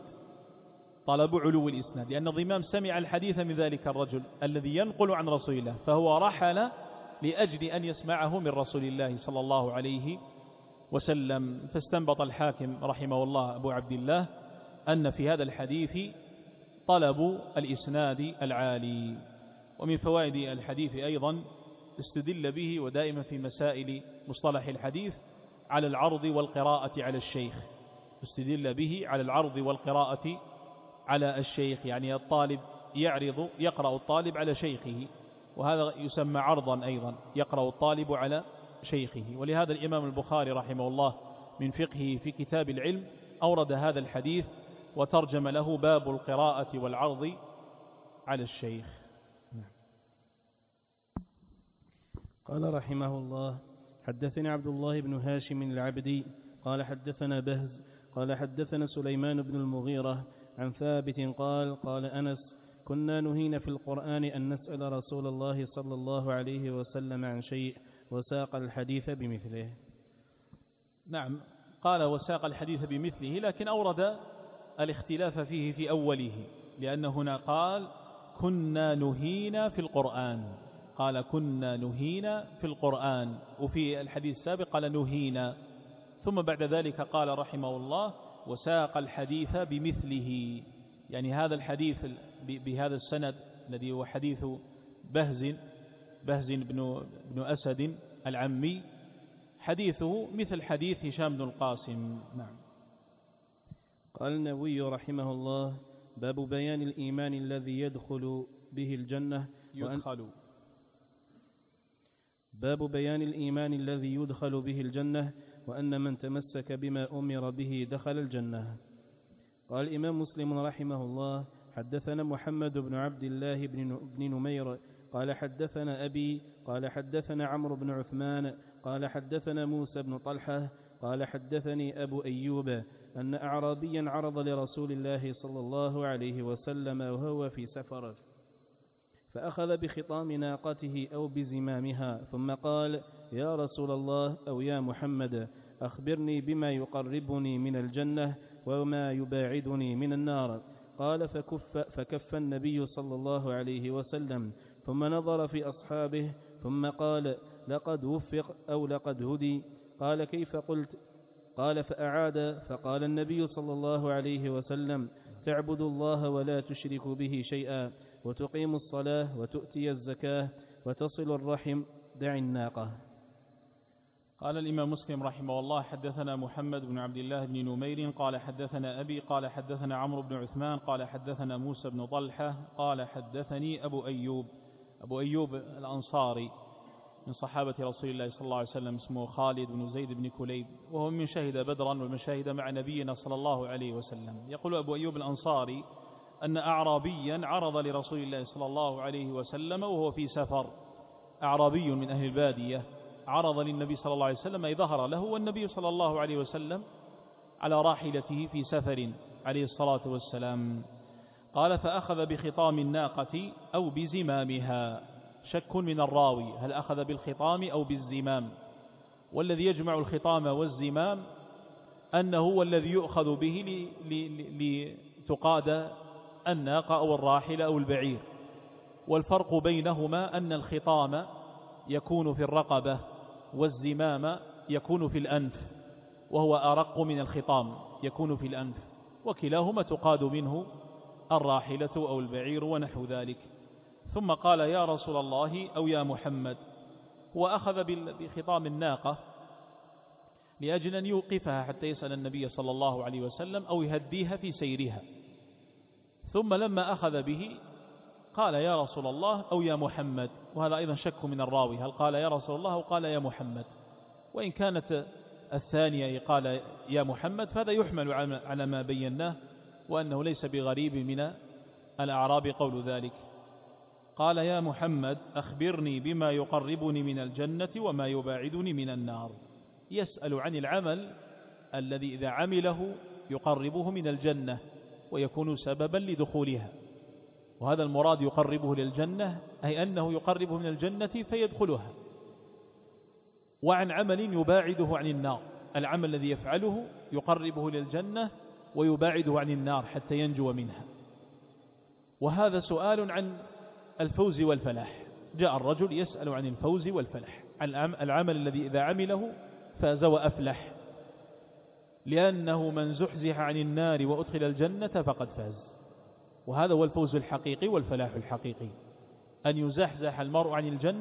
الإسناد، لأن ضمام سمع الحديث من ذلك الرجل الذي ينقل عن رسول الله، فهو رحل لأجل أن يسمعه من رسول الله صلى الله عليه وسلم. فاستنبط الحاكم رحمه الله أبو عبد الله أن في هذا الحديث طلب الإسناد العالي. ومن فوائد الحديث أيضا استدل به، ودائما في مسائل مصطلح الحديث، على العرض والقراءة على الشيخ، استدل به على العرض والقراءة على الشيخ، يعني الطالب يقرأ الطالب على شيخه، وهذا يسمى عرضا أيضا، يقرأ الطالب على شيخه. ولهذا الإمام البخاري رحمه الله من فقهه في كتاب العلم أورد هذا الحديث وترجم له باب القراءة والعرض على الشيخ. قال رحمه الله حدثني عبد الله بن هاشم العبدي قال حدثنا بهز قال حدثنا سليمان بن المغيرة عن ثابت قال أنس كنا نهينا في القرآن أن نسأل رسول الله صلى الله عليه وسلم عن شيء، وساق الحديث بمثله. نعم، قال وساق الحديث بمثله، لكن أورد الاختلاف فيه في أوله، لأن هنا قال كنا نهينا في القرآن، وفي الحديث السابق قال نهينا، ثم بعد ذلك قال رحمه الله وساق الحديث بمثله، يعني هذا الحديث بهذا السند الذي هو حديث بهز بن أسد العمي، حديثه مثل حديث هشام بن القاسم. نعم. قال النووي رحمه الله باب بيان الإيمان الذي يدخل به الجنة باب بيان الإيمان الذي يدخل به الجنة، وأن من تمسك بما أمر به دخل الجنة. قال الإمام مسلم رحمه الله حدثنا محمد بن عبد الله بن نمير قال حدثنا أبي قال حدثنا عمرو بن عثمان قال حدثنا موسى بن طلحة قال حدثني أبو أيوب أن أعرابيا عرض لرسول الله صلى الله عليه وسلم وهو في سفر، فأخذ بخطام ناقته أو بزمامها، ثم قال يا رسول الله أو يا محمد أخبرني بما يقربني من الجنة وما يباعدني من النار. قال فكف النبي صلى الله عليه وسلم، ثم نظر في أصحابه ثم قال لقد وفق أو لقد هدي. قال كيف قلت؟ قال فأعاد، فقال النبي صلى الله عليه وسلم تعبد الله ولا تشرك به شيئا وتقيم الصلاة وتؤتي الزكاة وتصل الرحم دع الناقة. قال الإمام مسلم رحمه الله: حدثنا محمد بن عبد الله بن نمير قال حدثنا أبي قال حدثنا عمرو بن عثمان قال حدثنا موسى بن طلحة قال حدثني أبو أيوب الأنصاري من صحابة رسول الله صلى الله عليه وسلم، اسمه خالد بن زيد بن كليب، وهو من شهد بدرا ومن شهد مع نبينا صلى الله عليه وسلم. يقول أبو أيوب الأنصاري أن أعرابيا عرض لرسول الله صلى الله عليه وسلم وهو في سفر، أعرابي من أهل البادية عرض للنبي صلى الله عليه وسلم أي ظهر له والنبي صلى الله عليه وسلم على راحلته في سفر عليه الصلاة والسلام. قال: فأخذ بخطام الناقة أو بزمامها. شك من الراوي هل أخذ بالخطام أو بالزمام، والذي يجمع الخطام والزمام أنه هو الذي يؤخذ به لتقاد الناقة أو الراحلة أو البعير، والفرق بينهما أن الخطام يكون في الرقبة والزمام يكون في الأنف، وهو أرق من الخطام يكون في الأنف، وكلاهما تقاد منه الراحلة أو البعير ونحو ذلك. ثم قال: يا رسول الله أو يا محمد. وأخذ بخطام الناقة لأجل أن يوقفها حتى يسأل النبي صلى الله عليه وسلم أو يهديها في سيرها. ثم لما أخذ به قال: يا رسول الله أو يا محمد. وهذا أيضا شك من الراوي هل قال يا رسول الله أو قال يا محمد، وإن كانت الثانية قال يا محمد فهذا يحمل على ما بيناه، وأنه ليس بغريب من الأعراب قول ذلك. قال: يا محمد أخبرني بما يقربني من الجنة وما يباعدني من النار. يسأل عن العمل الذي إذا عمله يقربه من الجنة ويكون سببا لدخولها، وهذا المراد يقربه للجنة أي أنه يقربه من الجنة فيدخلها. وعن عمل يباعده عن النار، العمل الذي يفعله يقربه للجنة ويباعده عن النار حتى ينجو منها. وهذا سؤال عن الفوز والفلاح. جاء الرجل يسأل عن الفوز والفلاح، العمل الذي إذا عمله فاز وأفلح، لأنه من زحزح عن النار وأدخل الجنة فقد فاز. وهذا هو الفوز الحقيقي والفلاح الحقيقي، أن يزحزح المرء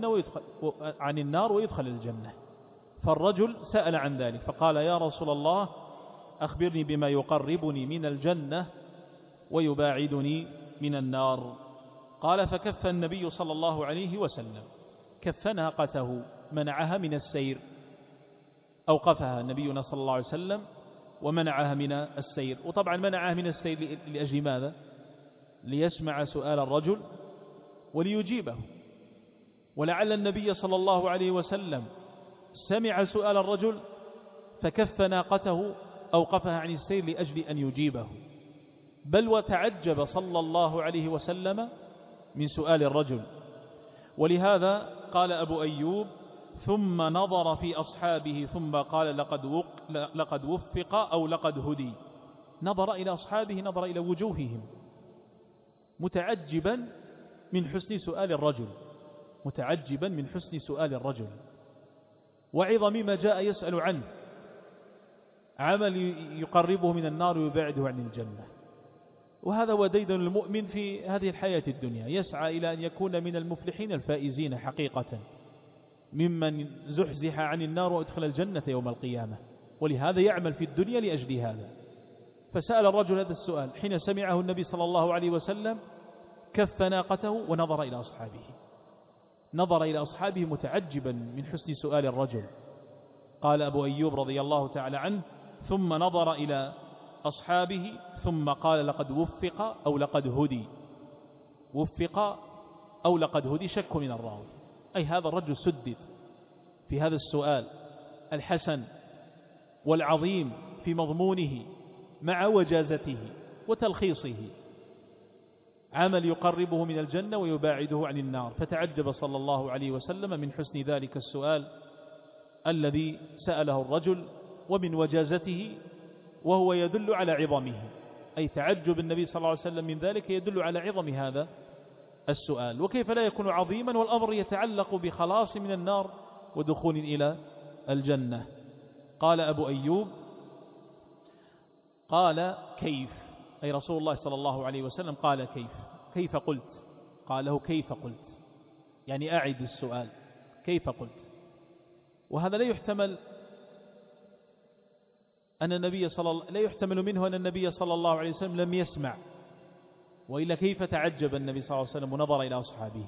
عن النار ويدخل الجنة. فالرجل سأل عن ذلك فقال: يا رسول الله أخبرني بما يقربني من الجنة ويباعدني من النار. قال: فكف النبي صلى الله عليه وسلم، كف ناقته منعها من السير، أوقفها نبينا صلى الله عليه وسلم ومنعها من السير. وطبعا منعها من السير لأجل ماذا؟ ليسمع سؤال الرجل وليجيبه. ولعل النبي صلى الله عليه وسلم سمع سؤال الرجل فكف ناقته أوقفها عن السير لأجل أن يجيبه، بل وتعجب صلى الله عليه وسلم من سؤال الرجل. ولهذا قال أبو أيوب: ثم نظر في أصحابه ثم قال: لقد وفق أو لقد هدي. نظر إلى أصحابه، نظر إلى وجوههم متعجبا من حسن سؤال الرجل، متعجبا من حسن سؤال الرجل وعظم ما جاء يسأل عنه، عمل يقربه من النار ويبعده عن الجنة. وهذا هو ديدن المؤمن في هذه الحياة الدنيا، يسعى إلى أن يكون من المفلحين الفائزين حقيقة، ممن زحزح عن النار وادخل الجنة يوم القيامة. ولهذا يعمل في الدنيا لأجل هذا. فسأل الرجل هذا السؤال حين سمعه النبي صلى الله عليه وسلم، كف ناقته ونظر إلى أصحابه، نظر إلى أصحابه متعجبا من حسن سؤال الرجل. قال أبو أيوب رضي الله تعالى عنه: ثم نظر إلى أصحابه ثم قال: لقد وفق أو لقد هدي. وفق أو لقد هدي شك من الراوي، أي هذا الرجل سدد في هذا السؤال الحسن والعظيم في مضمونه مع وجازته وتلخيصه، عمل يقربه من الجنة ويباعده عن النار. فتعجب صلى الله عليه وسلم من حسن ذلك السؤال الذي سأله الرجل ومن وجازته، وهو يدل على عظمه، أي تعجب النبي صلى الله عليه وسلم من ذلك يدل على عظم هذا السؤال. وكيف لا يكون عظيما والأمر يتعلق بخلاص من النار ودخول إلى الجنة. قال أبو أيوب: قال: كيف؟ أي رسول الله صلى الله عليه وسلم قال كيف قلت؟ قال له كيف قلت، يعني أعد السؤال كيف قلت. وهذا لا يحتمل منه أن النبي صلى الله عليه وسلم لم يسمع، وإلا كيف تعجب النبي صلى الله عليه وسلم ونظر إلى أصحابه؟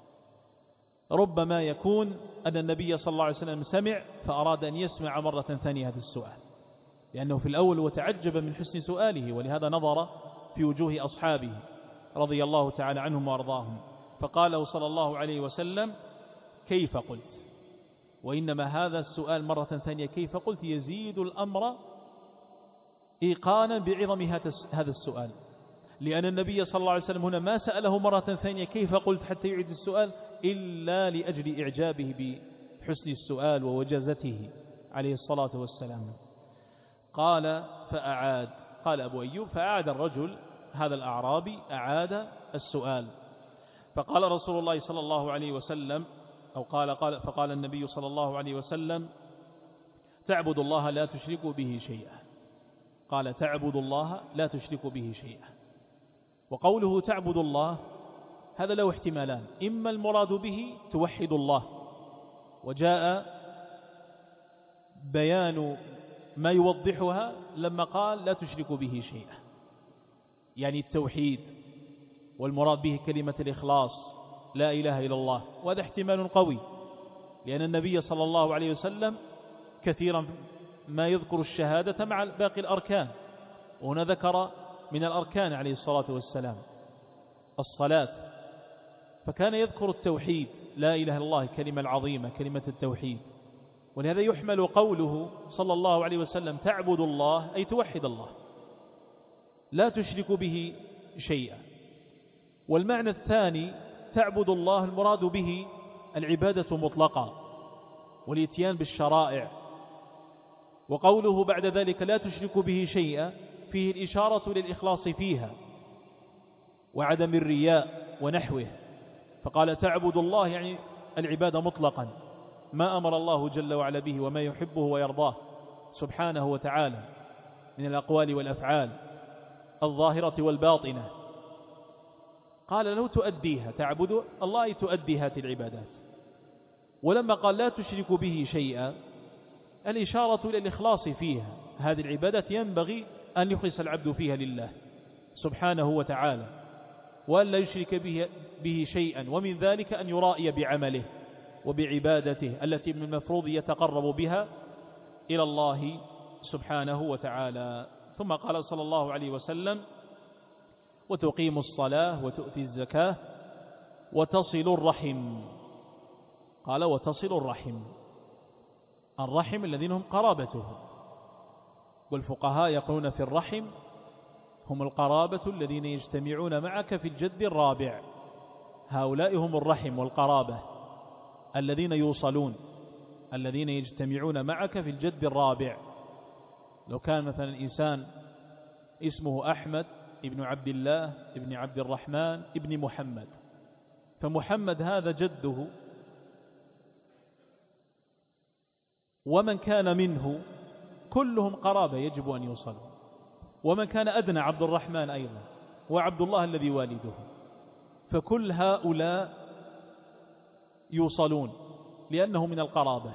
ربما يكون أن النبي صلى الله عليه وسلم سمع فأراد أن يسمع مرة ثانية هذا السؤال، لأنه في الأول وتعجب من حسن سؤاله، ولهذا نظر في وجوه أصحابه رضي الله تعالى عنهم وأرضاهم، فقاله صلى الله عليه وسلم كيف قلت. وإنما هذا السؤال مرة ثانية كيف قلت يزيد الأمر إيقانا بعظم هذا السؤال، لأن النبي صلى الله عليه وسلم هنا ما سأله مرة ثانية كيف قلت حتى يعيد السؤال إلا لأجل إعجابه بحسن السؤال ووجازته عليه الصلاة والسلام. قال فأعاد، قال أبو أيوب فأعاد الرجل هذا الأعرابي أعاد السؤال، فقال رسول الله صلى الله عليه وسلم فقال النبي صلى الله عليه وسلم تعبد الله لا تشرك به شيئا. قال تعبد الله لا تشرك به شيئا. وقوله تعبد الله هذا له احتمالان، إما المراد به توحد الله، وجاء بيان ما يوضحها لما قال لا تشرك به شيئا، يعني التوحيد، والمراد به كلمة الإخلاص لا إله إلا الله، وهذا احتمال قوي، لأن النبي صلى الله عليه وسلم كثيرا ما يذكر الشهادة مع باقي الأركان، وهنا ذكر من الأركان عليه الصلاة والسلام الصلاة، فكان يذكر التوحيد لا إله إلا الله، كلمة العظيمة كلمة التوحيد، ولهذا يحمل قوله صلى الله عليه وسلم تعبد الله أي توحد الله لا تشرك به شيئا. والمعنى الثاني تعبد الله المراد به العبادة مطلقة والاتيان بالشرائع، وقوله بعد ذلك لا تشرك به شيئا فيه الإشارة للإخلاص فيها وعدم الرياء ونحوه، فقال تعبد الله يعني العبادة مطلقا، ما أمر الله جل وعلا به وما يحبه ويرضاه سبحانه وتعالى من الأقوال والأفعال الظاهرة والباطنة. قال لو تؤديها، تعبد الله أي تؤدي هذه العبادات. ولما قال لا تشرك به شيئا الإشارة إلى الإخلاص فيها، هذه العبادات ينبغي أن يخلص العبد فيها لله سبحانه وتعالى، وأن لا يشرك به شيئا، ومن ذلك أن يرائي بعمله وبعبادته التي من المفروض يتقرب بها إلى الله سبحانه وتعالى. ثم قال صلى الله عليه وسلم وتقيم الصلاة وتؤتي الزكاة وتصل الرحم. قال وتصل الرحم الذين هم قرابته، والفقهاء يقولون في الرحم هم القرابة الذين يجتمعون معك في الجد الرابع، هؤلاء هم الرحم والقرابة الذين يوصلون، الذين يجتمعون معك في الجد الرابع. لو كان مثلا إنسان اسمه أحمد ابن عبد الله ابن عبد الرحمن ابن محمد، فمحمد هذا جده ومن كان منه كلهم قرابة يجب أن يوصلوا، ومن كان أدنى عبد الرحمن أيضا وعبد الله الذي والده، فكل هؤلاء يوصلون لأنه من القرابة.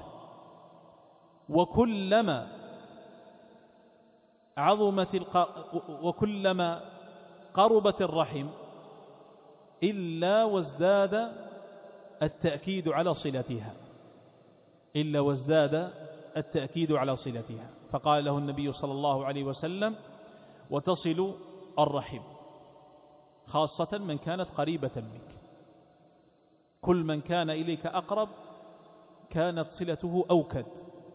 وكلما قربت الرحم إلا وازداد التأكيد على صلتها، فقال له النبي صلى الله عليه وسلم وتصل الرحم، خاصة من كانت قريبة منك، كل من كان إليك أقرب كانت صلته أوكد.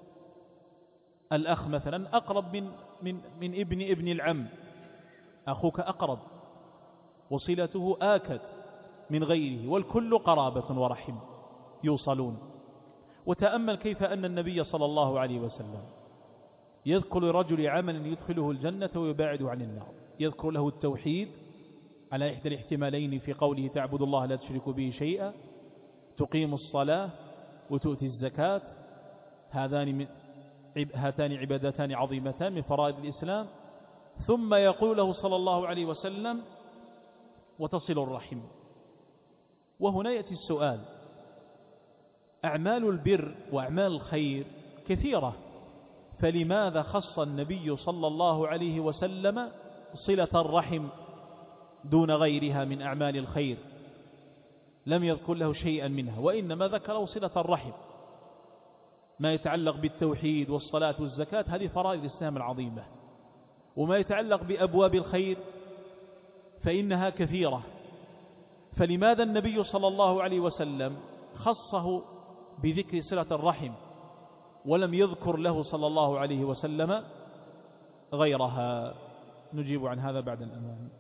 الأخ مثلا أقرب من ابن العم، أخوك أقرب وصلته آكد من غيره، والكل قرابة ورحم يوصلون. وتأمل كيف أن النبي صلى الله عليه وسلم يذكر لرجل عملا يدخله الجنة ويباعده عن النار، يذكر له التوحيد على إحدى الاحتمالين في قوله تعبد الله لا تشرك به شيئا، تقيم الصلاة وتؤتي الزكاة، هاتان عبادتان عظيمتان من فرائض الإسلام، ثم يقول له صلى الله عليه وسلم وتصل الرحم. وهنا يأتي السؤال: أعمال البر وأعمال الخير كثيرة، فلماذا خص النبي صلى الله عليه وسلم صلة الرحم دون غيرها من أعمال الخير؟ لم يذكر له شيئا منها، وإنما ذكره صلة الرحم. ما يتعلق بالتوحيد والصلاة والزكاة هذه فرائض الإسلام العظيمة، وما يتعلق بأبواب الخير فإنها كثيرة، فلماذا النبي صلى الله عليه وسلم خصه بذكر صلة الرحم ولم يذكر له صلى الله عليه وسلم غيرها؟ نجيب عن هذا بعد الأمان.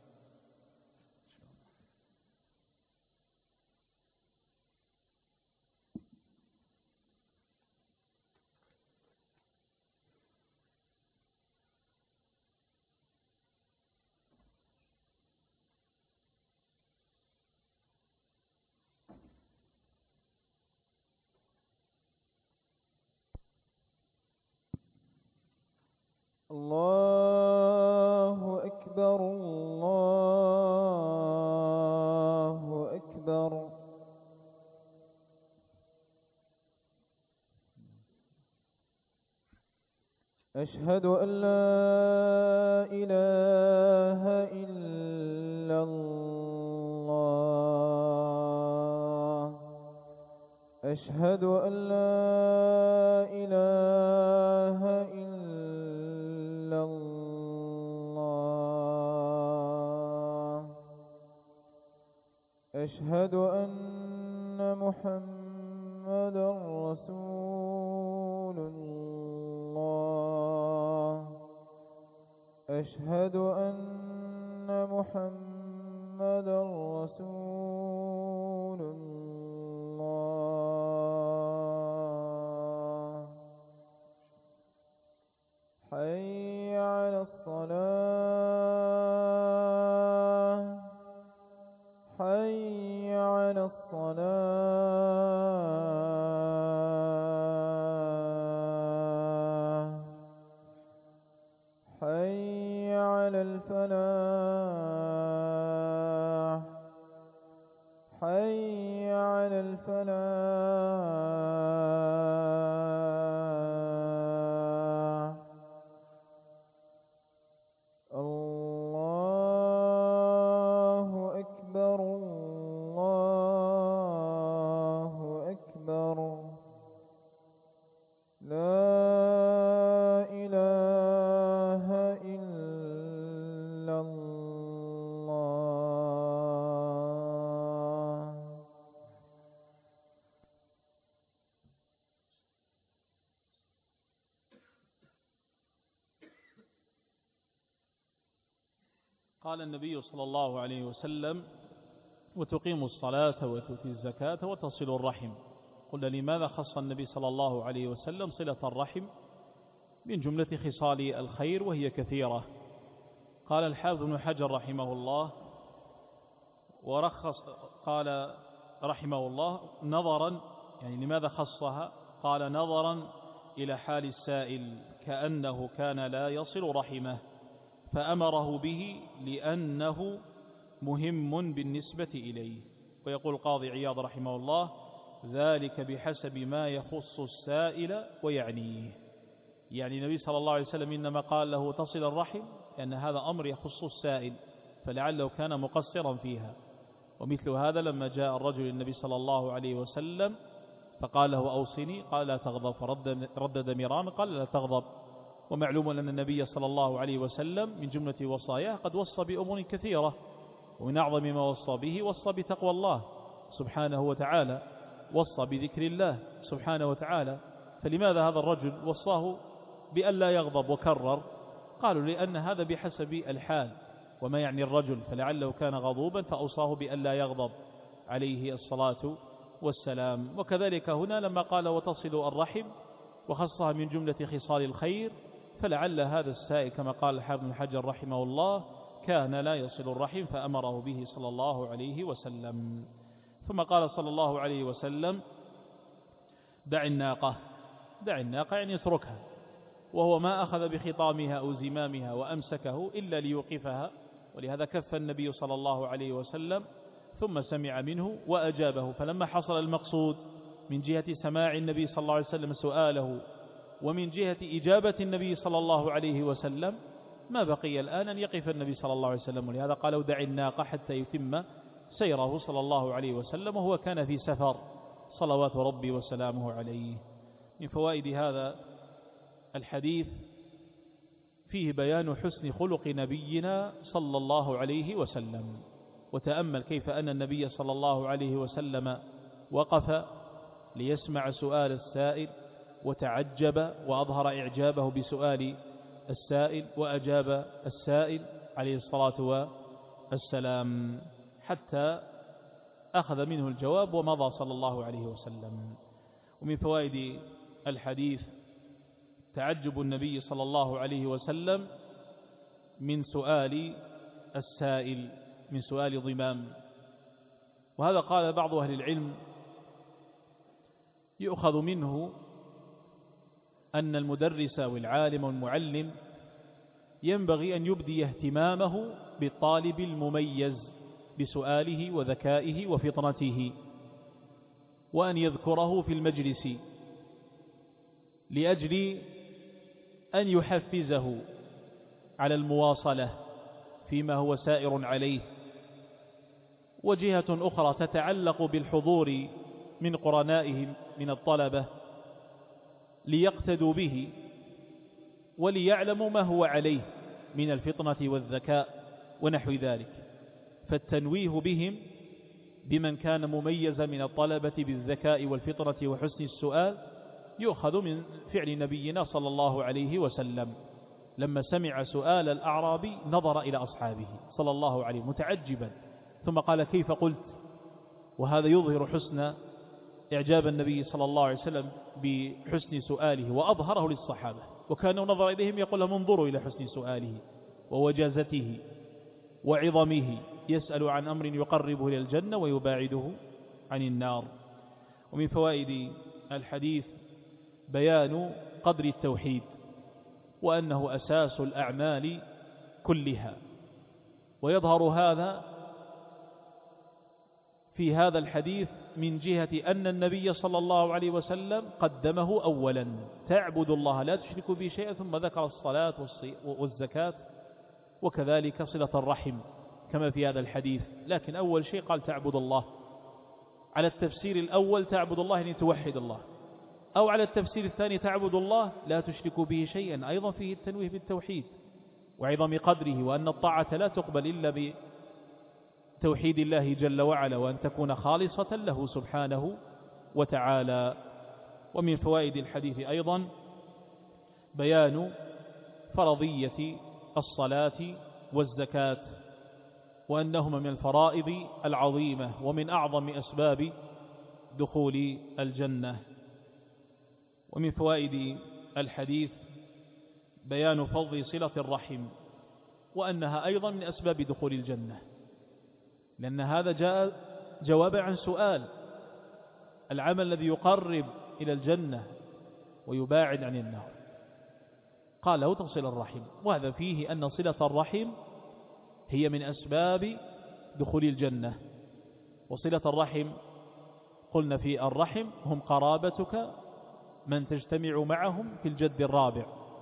الله أكبر الله أكبر. أشهد أن لا إله إلا الله. أشهد أن لا إله إلا الله. أشهد أن محمدا رسول الله. أشهد أن محمدا رسول الله. حي على الصلاة. حي على الصلاة. حي على الفلاح. حي على الفلاح. الله أكبر الله أكبر. لا إله إلا الله. قال النبي صلى الله عليه وسلم: وتقيم الصلاة وتؤتي الزكاة وتصل الرحم. قلنا: لماذا خص النبي صلى الله عليه وسلم صلة الرحم من جملة خصال الخير وهي كثيرة؟ قال الحافظ ابن حجر رحمه الله قال رحمه الله نظرا، يعني لماذا خصها؟ قال: نظرا إلى حال السائل كأنه كان لا يصل رحمه فأمره به لأنه مهم بالنسبة إليه. ويقول القاضي عياض رحمه الله: ذلك بحسب ما يخص السائل ويعنيه. يعني النبي صلى الله عليه وسلم إنما قال له تصل الرحم لأن هذا أمر يخص السائل، فلعله كان مقصرا فيها. ومثل هذا لما جاء الرجل للنبي صلى الله عليه وسلم فقال له: أوصني، قال: لا تغضب، فردد مرارا قال: لا تغضب. ومعلوم أن النبي صلى الله عليه وسلم من جملة وصاياه قد وصى بأمور كثيرة، ومن أعظم ما وصى به وصى بتقوى الله سبحانه وتعالى، وصى بذكر الله سبحانه وتعالى. فلماذا هذا الرجل وصاه بأن لا يغضب وكرر؟ قالوا: لأن هذا بحسب الحال وما يعني الرجل، فلعله كان غضوبا فأوصاه بأن لا يغضب عليه الصلاة والسلام. وكذلك هنا لما قال وتصل الرحم وخصها من جملة خصال الخير، فلعل هذا السائل كما قال الحافظ بن حجر رحمه الله كان لا يصل الرحم فأمره به صلى الله عليه وسلم. ثم قال صلى الله عليه وسلم: دع الناقة. دع الناقة يعني اتركها، وهو ما أخذ بخطامها أو زمامها وأمسكه إلا ليوقفها، ولهذا كف النبي صلى الله عليه وسلم ثم سمع منه وأجابه. فلما حصل المقصود من جهة سماع النبي صلى الله عليه وسلم سؤاله ومن جهة إجابة النبي صلى الله عليه وسلم، ما بقي الآن أن يقف النبي صلى الله عليه وسلم، ولهذا قالوا دع الناقة حتى يتم سيره صلى الله عليه وسلم، وهو كان في سفر صلوات ربي وسلامه عليه. من فوائد هذا الحديث فيه بيان حسن خلق نبينا صلى الله عليه وسلم. وتأمل كيف أن النبي صلى الله عليه وسلم وقف ليسمع سؤال السائل وتعجب وأظهر إعجابه بسؤال السائل، وأجاب السائل عليه الصلاة والسلام حتى أخذ منه الجواب ومضى صلى الله عليه وسلم. ومن فوائد الحديث تعجب النبي صلى الله عليه وسلم من سؤال السائل، من سؤال ضمام. وهذا قال بعض أهل العلم يؤخذ منه أن المدرس والعالم والمعلم ينبغي أن يبدي اهتمامه بالطالب المميز بسؤاله وذكائه وفطنته، وأن يذكره في المجلس لأجل أن يحفزه على المواصلة فيما هو سائر عليه. وجهة أخرى تتعلق بالحضور من قرنائه من الطلبة ليقتدوا به وليعلموا ما هو عليه من الفطنة والذكاء ونحو ذلك. فالتنويه بهم بمن كان مميزا من الطلبة بالذكاء والفطنة وحسن السؤال يؤخذ من فعل نبينا صلى الله عليه وسلم. لما سمع سؤال الأعرابي نظر إلى أصحابه صلى الله عليه متعجبا، ثم قال كيف قلت؟ وهذا يظهر حسن إعجاب النبي صلى الله عليه وسلم بحسن سؤاله، وأظهره للصحابة، وكانوا نظر إليهم يقول لهم انظروا إلى حسن سؤاله ووجازته وعظمه، يسأل عن أمر يقربه إلى الجنة ويباعده عن النار. ومن فوائد الحديث بيان قدر التوحيد، وأنه أساس الأعمال كلها. ويظهر هذا في هذا الحديث من جهة أن النبي صلى الله عليه وسلم قدمه أولا، تعبد الله لا تشرك به شيئا، ثم ذكر الصلاة والزكاة وكذلك صلة الرحم كما في هذا الحديث. لكن أول شيء قال تعبد الله. على التفسير الأول تعبد الله يعني توحد الله، أو على التفسير الثاني تعبد الله لا تشرك به شيئا، أيضا فيه التنويه بالتوحيد وعظم قدره، وأن الطاعة لا تقبل إلا بتوحيد الله جل وعلا، وأن تكون خالصة له سبحانه وتعالى. ومن فوائد الحديث أيضا بيان فرضية الصلاة والزكاة، وأنهما من الفرائض العظيمة ومن أعظم أسباب دخول الجنة. ومن فوائد الحديث بيان فضل صلة الرحم، وأنها أيضا من أسباب دخول الجنة، لأن هذا جاء جوابا عن سؤال العمل الذي يقرب إلى الجنة ويباعد عن النار، قال له تصل الرحم. وهذا فيه أن صلة الرحم هي من أسباب دخول الجنة. وصلة الرحم قلنا في الرحم هم قرابتك من تجتمع معهم في الجد الرابع.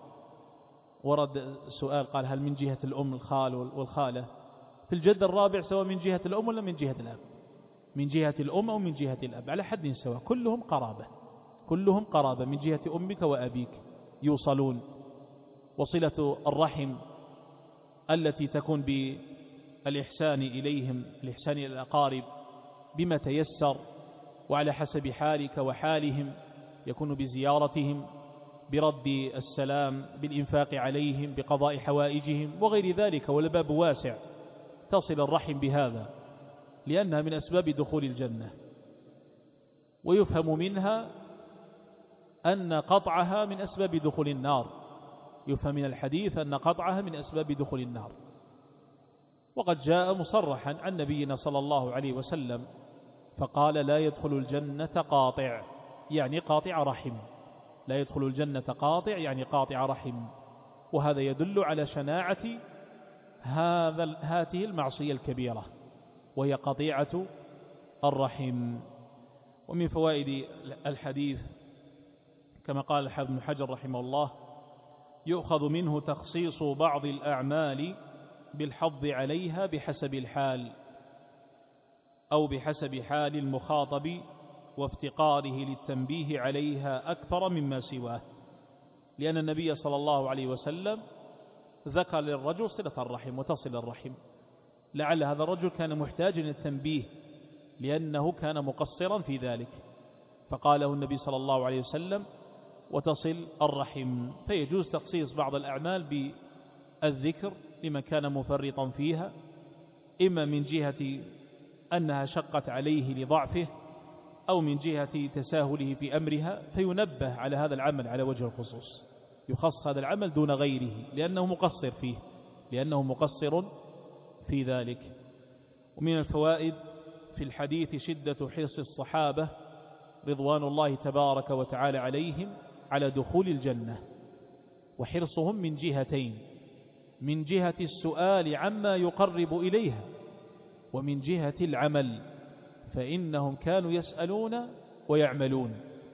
ورد سؤال قال هل من جهة الأم الخال والخالة؟ في الجد الرابع سواء من جهة الأم ولا من جهة الأب، من جهة الأم أو من جهة الأب على حد سواء، كلهم قرابة، كلهم قرابة من جهة أمك وأبيك يوصلون. وصلة الرحم التي تكون بالإحسان إليهم، الإحسان إلى الأقارب بما تيسر وعلى حسب حالك وحالهم، يكون بزيارتهم، برد السلام، بالإنفاق عليهم، بقضاء حوائجهم وغير ذلك، والباب واسع. تصل الرحم بهذا لأنها من أسباب دخول الجنة. ويفهم منها أن قطعها من أسباب دخول النار، يفهم من الحديث أن قطعها من أسباب دخول النار. وقد جاء مصرحا عن نبينا صلى الله عليه وسلم فقال لا يدخل الجنة قاطع، يعني قاطع رحم. لا يدخل الجنة قاطع يعني قاطع رحم. وهذا يدل على شناعة هذه المعصية الكبيرة وهي قطيعة الرحم. ومن فوائد الحديث كما قال الحافظ ابن حجر رحمه الله يؤخذ منه تخصيص بعض الأعمال بالحظ عليها بحسب الحال أو بحسب حال المخاطب وافتقاره للتنبيه عليها أكثر مما سواه، لأن النبي صلى الله عليه وسلم ذكر للرجل صلة الرحم وتصل الرحم، لعل هذا الرجل كان محتاجا للتنبيه لأنه كان مقصرا في ذلك، فقاله النبي صلى الله عليه وسلم وتصل الرحم. فيجوز تخصيص بعض الأعمال بالذكر لمن كان مفرطا فيها، إما من جهة أنها شقت عليه لضعفه أو من جهة تساهله في أمرها، فينبه على هذا العمل على وجه الخصوص، يخص هذا العمل دون غيره لأنه مقصر فيه، لأنه مقصر في ذلك. ومن الفوائد في الحديث شدة حرص الصحابة رضوان الله تبارك وتعالى عليهم على دخول الجنة، وحرصهم من جهتين: من جهة السؤال عما يقرب إليها، ومن جهة العمل، فإنهم كانوا يسألون ويعملون،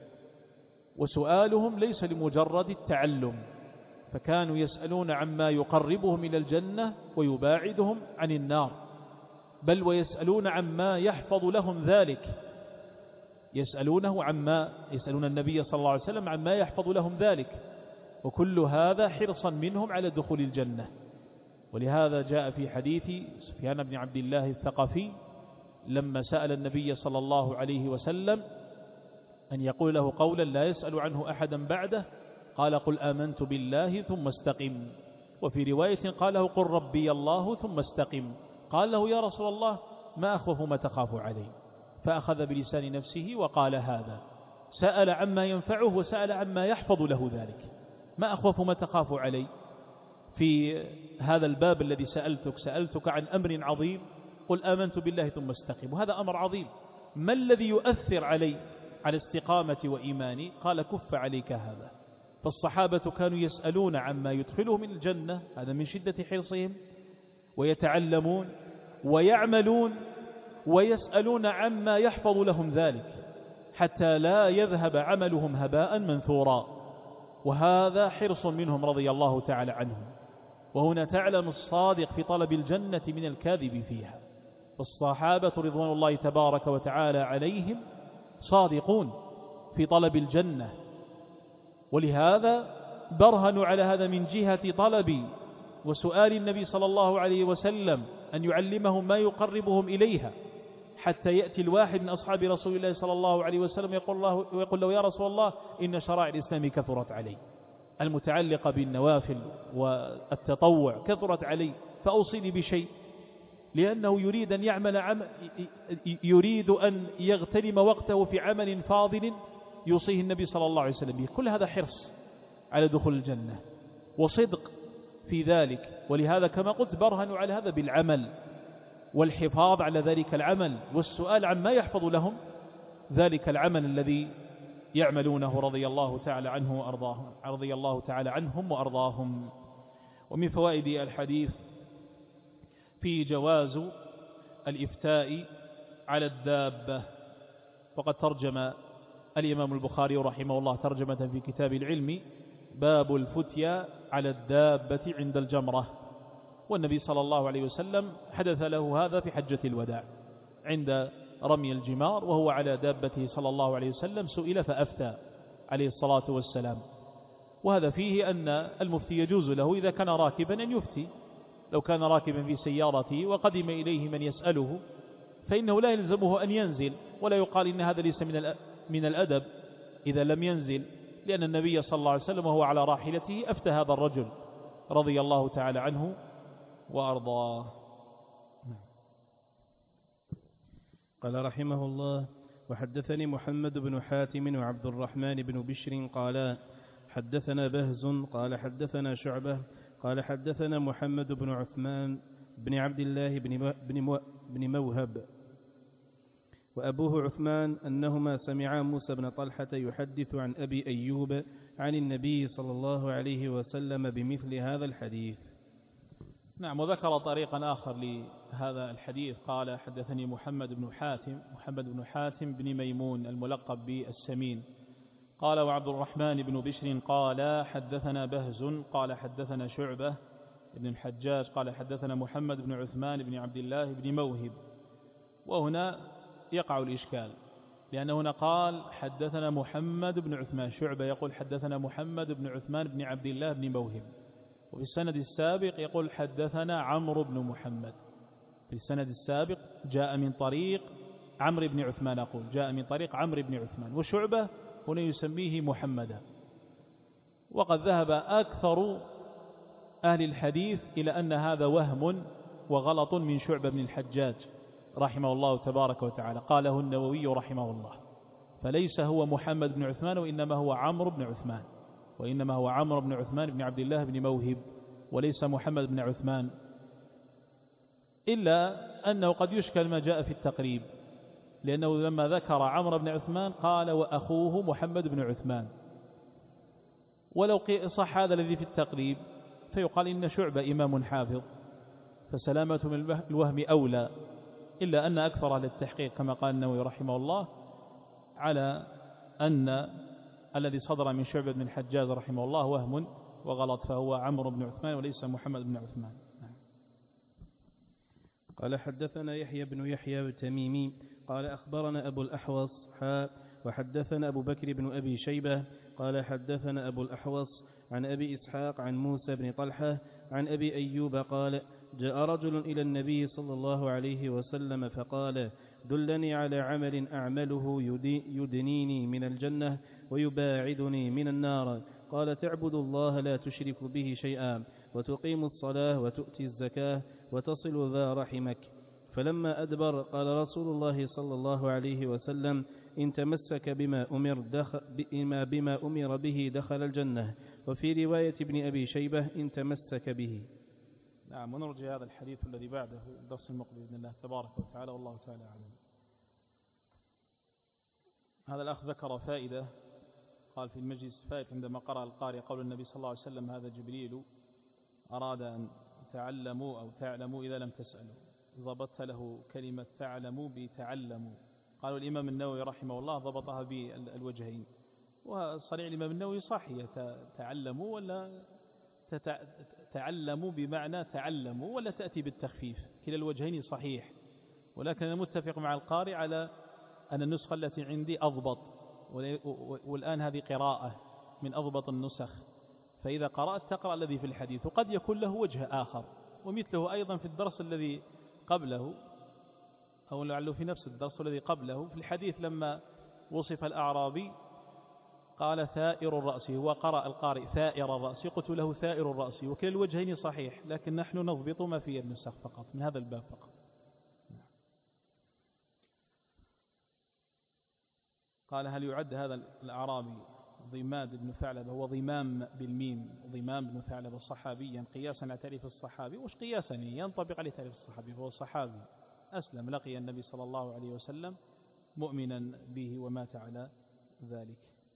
وسؤالهم ليس لمجرد التعلم، فكانوا يسألون عما يقربهم إلى الجنة ويباعدهم عن النار، بل ويسألون عما يحفظ لهم ذلك، يسألون النبي صلى الله عليه وسلم عما يحفظ لهم ذلك، وكل هذا حرصا منهم على دخول الجنة. ولهذا جاء في حديث سفيان بن عبد الله الثقفي لما سأل النبي صلى الله عليه وسلم أن يقول له قولا لا يسأل عنه أحدا بعده، قال: قل آمنت بالله ثم استقم. وفي رواية قال له: قل ربي الله ثم استقم. قال له: يا رسول الله ما أخوف ما تخاف علي؟ فأخذ بلسان نفسه وقال هذا، سأل عما ينفعه وسأل عما يحفظ له ذلك. ما أخوف ما تخاف علي؟ في هذا الباب الذي سألتك عن أمر عظيم، قل آمنت بالله ثم استقم، وهذا أمر عظيم. ما الذي يؤثر علي على استقامة وإيماني؟ قال: كف عليك هذا. فالصحابة كانوا يسألون عما يدخلهم من الجنة، هذا من شدة حرصهم، ويتعلمون ويعملون ويسألون عما يحفظ لهم ذلك حتى لا يذهب عملهم هباء منثورا، وهذا حرص منهم رضي الله تعالى عنهم. وهنا تعلم الصادق في طلب الجنة من الكاذب فيها. فالصحابة رضوان الله تبارك وتعالى عليهم صادقون في طلب الجنة، ولهذا برهنوا على هذا من جهة طلب وسؤال النبي صلى الله عليه وسلم أن يعلمهم ما يقربهم إليها، حتى يأتي الواحد من أصحاب رسول الله صلى الله عليه وسلم ويقول له: يا رسول الله إن شرائع الإسلام كثرت علي، المتعلقة بالنوافل والتطوع كثرت علي، فأوصيني بشيء، لأنه يريد أن يريد أن يغتنم وقته في عمل فاضل يوصيه النبي صلى الله عليه وسلم به. كل هذا حرص على دخول الجنة وصدق في ذلك، ولهذا كما قلت برهنوا على هذا بالعمل والحفاظ على ذلك العمل والسؤال عما يحفظ لهم ذلك العمل الذي يعملونه رضي الله تعالى عنهم وأرضاهم. ومن فوائد الحديث في جواز الإفتاء على الدابة، وقد ترجم الإمام البخاري رحمه الله ترجمة في كتاب العلم: باب الفتيا على الدابة عند الجمرة. والنبي صلى الله عليه وسلم حدث له هذا في حجة الوداع عند رمي الجمار، وهو على دابته صلى الله عليه وسلم سئل فأفتى عليه الصلاة والسلام. وهذا فيه أن المفتي يجوز له إذا كان راكبا أن يفتي. لو كان راكبا في سيارته وقدم إليه من يسأله فإنه لا يلزمه أن ينزل، ولا يقال إن هذا ليس من الأدب إذا لم ينزل، لأن النبي صلى الله عليه وسلم وهو على راحلته أفتى هذا الرجل رضي الله تعالى عنه وأرضاه. قال رحمه الله: وحدثني محمد بن حاتم وعبد الرحمن بن بشر قالا حدثنا بهز قال حدثنا شعبة قال حدثنا محمد بن عثمان بن عبد الله بن موهب وأبوه عثمان أنهما سمعا موسى بن طلحة يحدث عن أبي أيوب عن النبي صلى الله عليه وسلم بمثل هذا الحديث. نعم. وذكر طريقا آخر لهذا الحديث، قال حدثني محمد بن حاتم بن ميمون الملقب بالسمين، قال وعبد الرحمن بن بشر قال حدثنا بهز قال حدثنا شعبة بن الحجاج قال حدثنا محمد بن عثمان بن عبد الله بن موهب. وهنا يقع الإشكال، لأن هنا قال حدثنا محمد بن عثمان، شعبة يقول حدثنا محمد بن عثمان بن عبد الله بن موهب، وفي السند السابق يقول حدثنا عمرو بن محمد. في السند السابق جاء من طريق عمرو بن عثمان، أقول جاء من طريق عمرو بن عثمان، وشعبة هنا يسميه محمدا. وقد ذهب أكثر أهل الحديث إلى أن هذا وهم وغلط من شعبة بن الحجاج رحمه الله تبارك وتعالى، قاله النووي رحمه الله، فليس هو محمد بن عثمان وإنما هو عمرو بن عثمان بن عبد الله بن موهب، وليس محمد بن عثمان. إلا أنه قد يشكل ما جاء في التقريب، لأنه لما ذكر عمرو بن عثمان قال وأخوه محمد بن عثمان، ولو صح هذا الذي في التقريب فيقال إن شعبة إمام حافظ فسلامة من الوهم أولى. إلا أن أكثر أهل التحقيق كما قال النووي رحمه الله على أن الذي صدر من شعبة بن الحجاج رحمه الله وهم وغلط، فهو عمرو بن عثمان وليس محمد بن عثمان. قال حدثنا يحيى بن يحيى التميمي قال أخبرنا أبو الأحوص وحدثنا أبو بكر بن أبي شيبة قال حدثنا أبو الأحوص عن أبي إسحاق عن موسى بن طلحة عن أبي أيوب قال جاء رجل إلى النبي صلى الله عليه وسلم فقال دلني على عمل أعمله يدنيني من الجنة ويباعدني من النار. قال تعبد الله لا تشرك به شيئا وتقيم الصلاة وتؤتي الزكاة وتصل ذا رحمك. فلما أدبر قال رسول الله صلى الله عليه وسلم إن تمسك بما أمر به دخل الجنة. وفي رواية ابن أبي شيبة إن تمسك به. نعم. ونرجع هذا الحديث الذي بعده الدرس المقبل بإذن الله تبارك وتعالى، والله تعالى أعلم. هذا الأخ ذكر فائدة، قال في المجلس فائدة عندما قرأ القارئ قول النبي صلى الله عليه وسلم هذا جبريل أراد أن تعلموا أو تعلموا إذا لم تسألوا، ضبطت له كلمة تعلموا بتعلموا. قالوا الإمام النووي رحمه الله ضبطها بالوجهين، وصريح الإمام النووي صح تعلموا ولا تعلموا بمعنى تعلموا ولا تأتي بالتخفيف، كلا الوجهين صحيح. ولكن أنا متفق مع القارئ على أن النسخة التي عندي أضبط، والآن هذه قراءة من أضبط النسخ، فإذا قرأت تقرأ الذي في الحديث، وقد يكون له وجه آخر. ومثله أيضا في الدرس الذي قبله أو لعله في نفس الدرس الذي قبله في الحديث لما وصف الأعرابي قال ثائر الرأس، هو قرأ القارئ ثائر الرأس، قلت له ثائر الرأس، وكلا الوجهين صحيح، لكن نحن نضبط ما في النسخ فقط من هذا الباب فقط. قال هل يعد هذا الأعرابي ضماد بن ثعلبة، هو ضمام بالميم، ضمام بن ثعلبة صحابيا قياسا على تعريف الصحابي؟ وش قياسا ينطبق عليه تعريف الصحابي؟ فهو صحابي أسلم، لقي النبي صلى الله عليه وسلم مؤمنا به ومات على ذلك.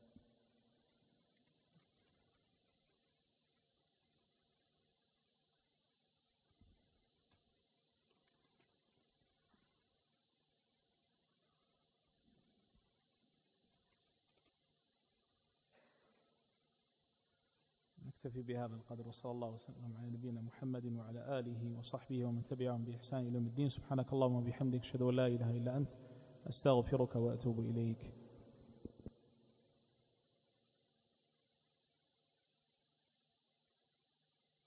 نكتفي بهذا القدر، وصلى الله وسلم على نبينا محمد وعلى آله وصحبه ومن تبعهم بإحسان إلى يوم الدين. سبحانك اللهم وبحمدك أشهد أن لا إله إلا أنت أستغفرك وأتوب إليك.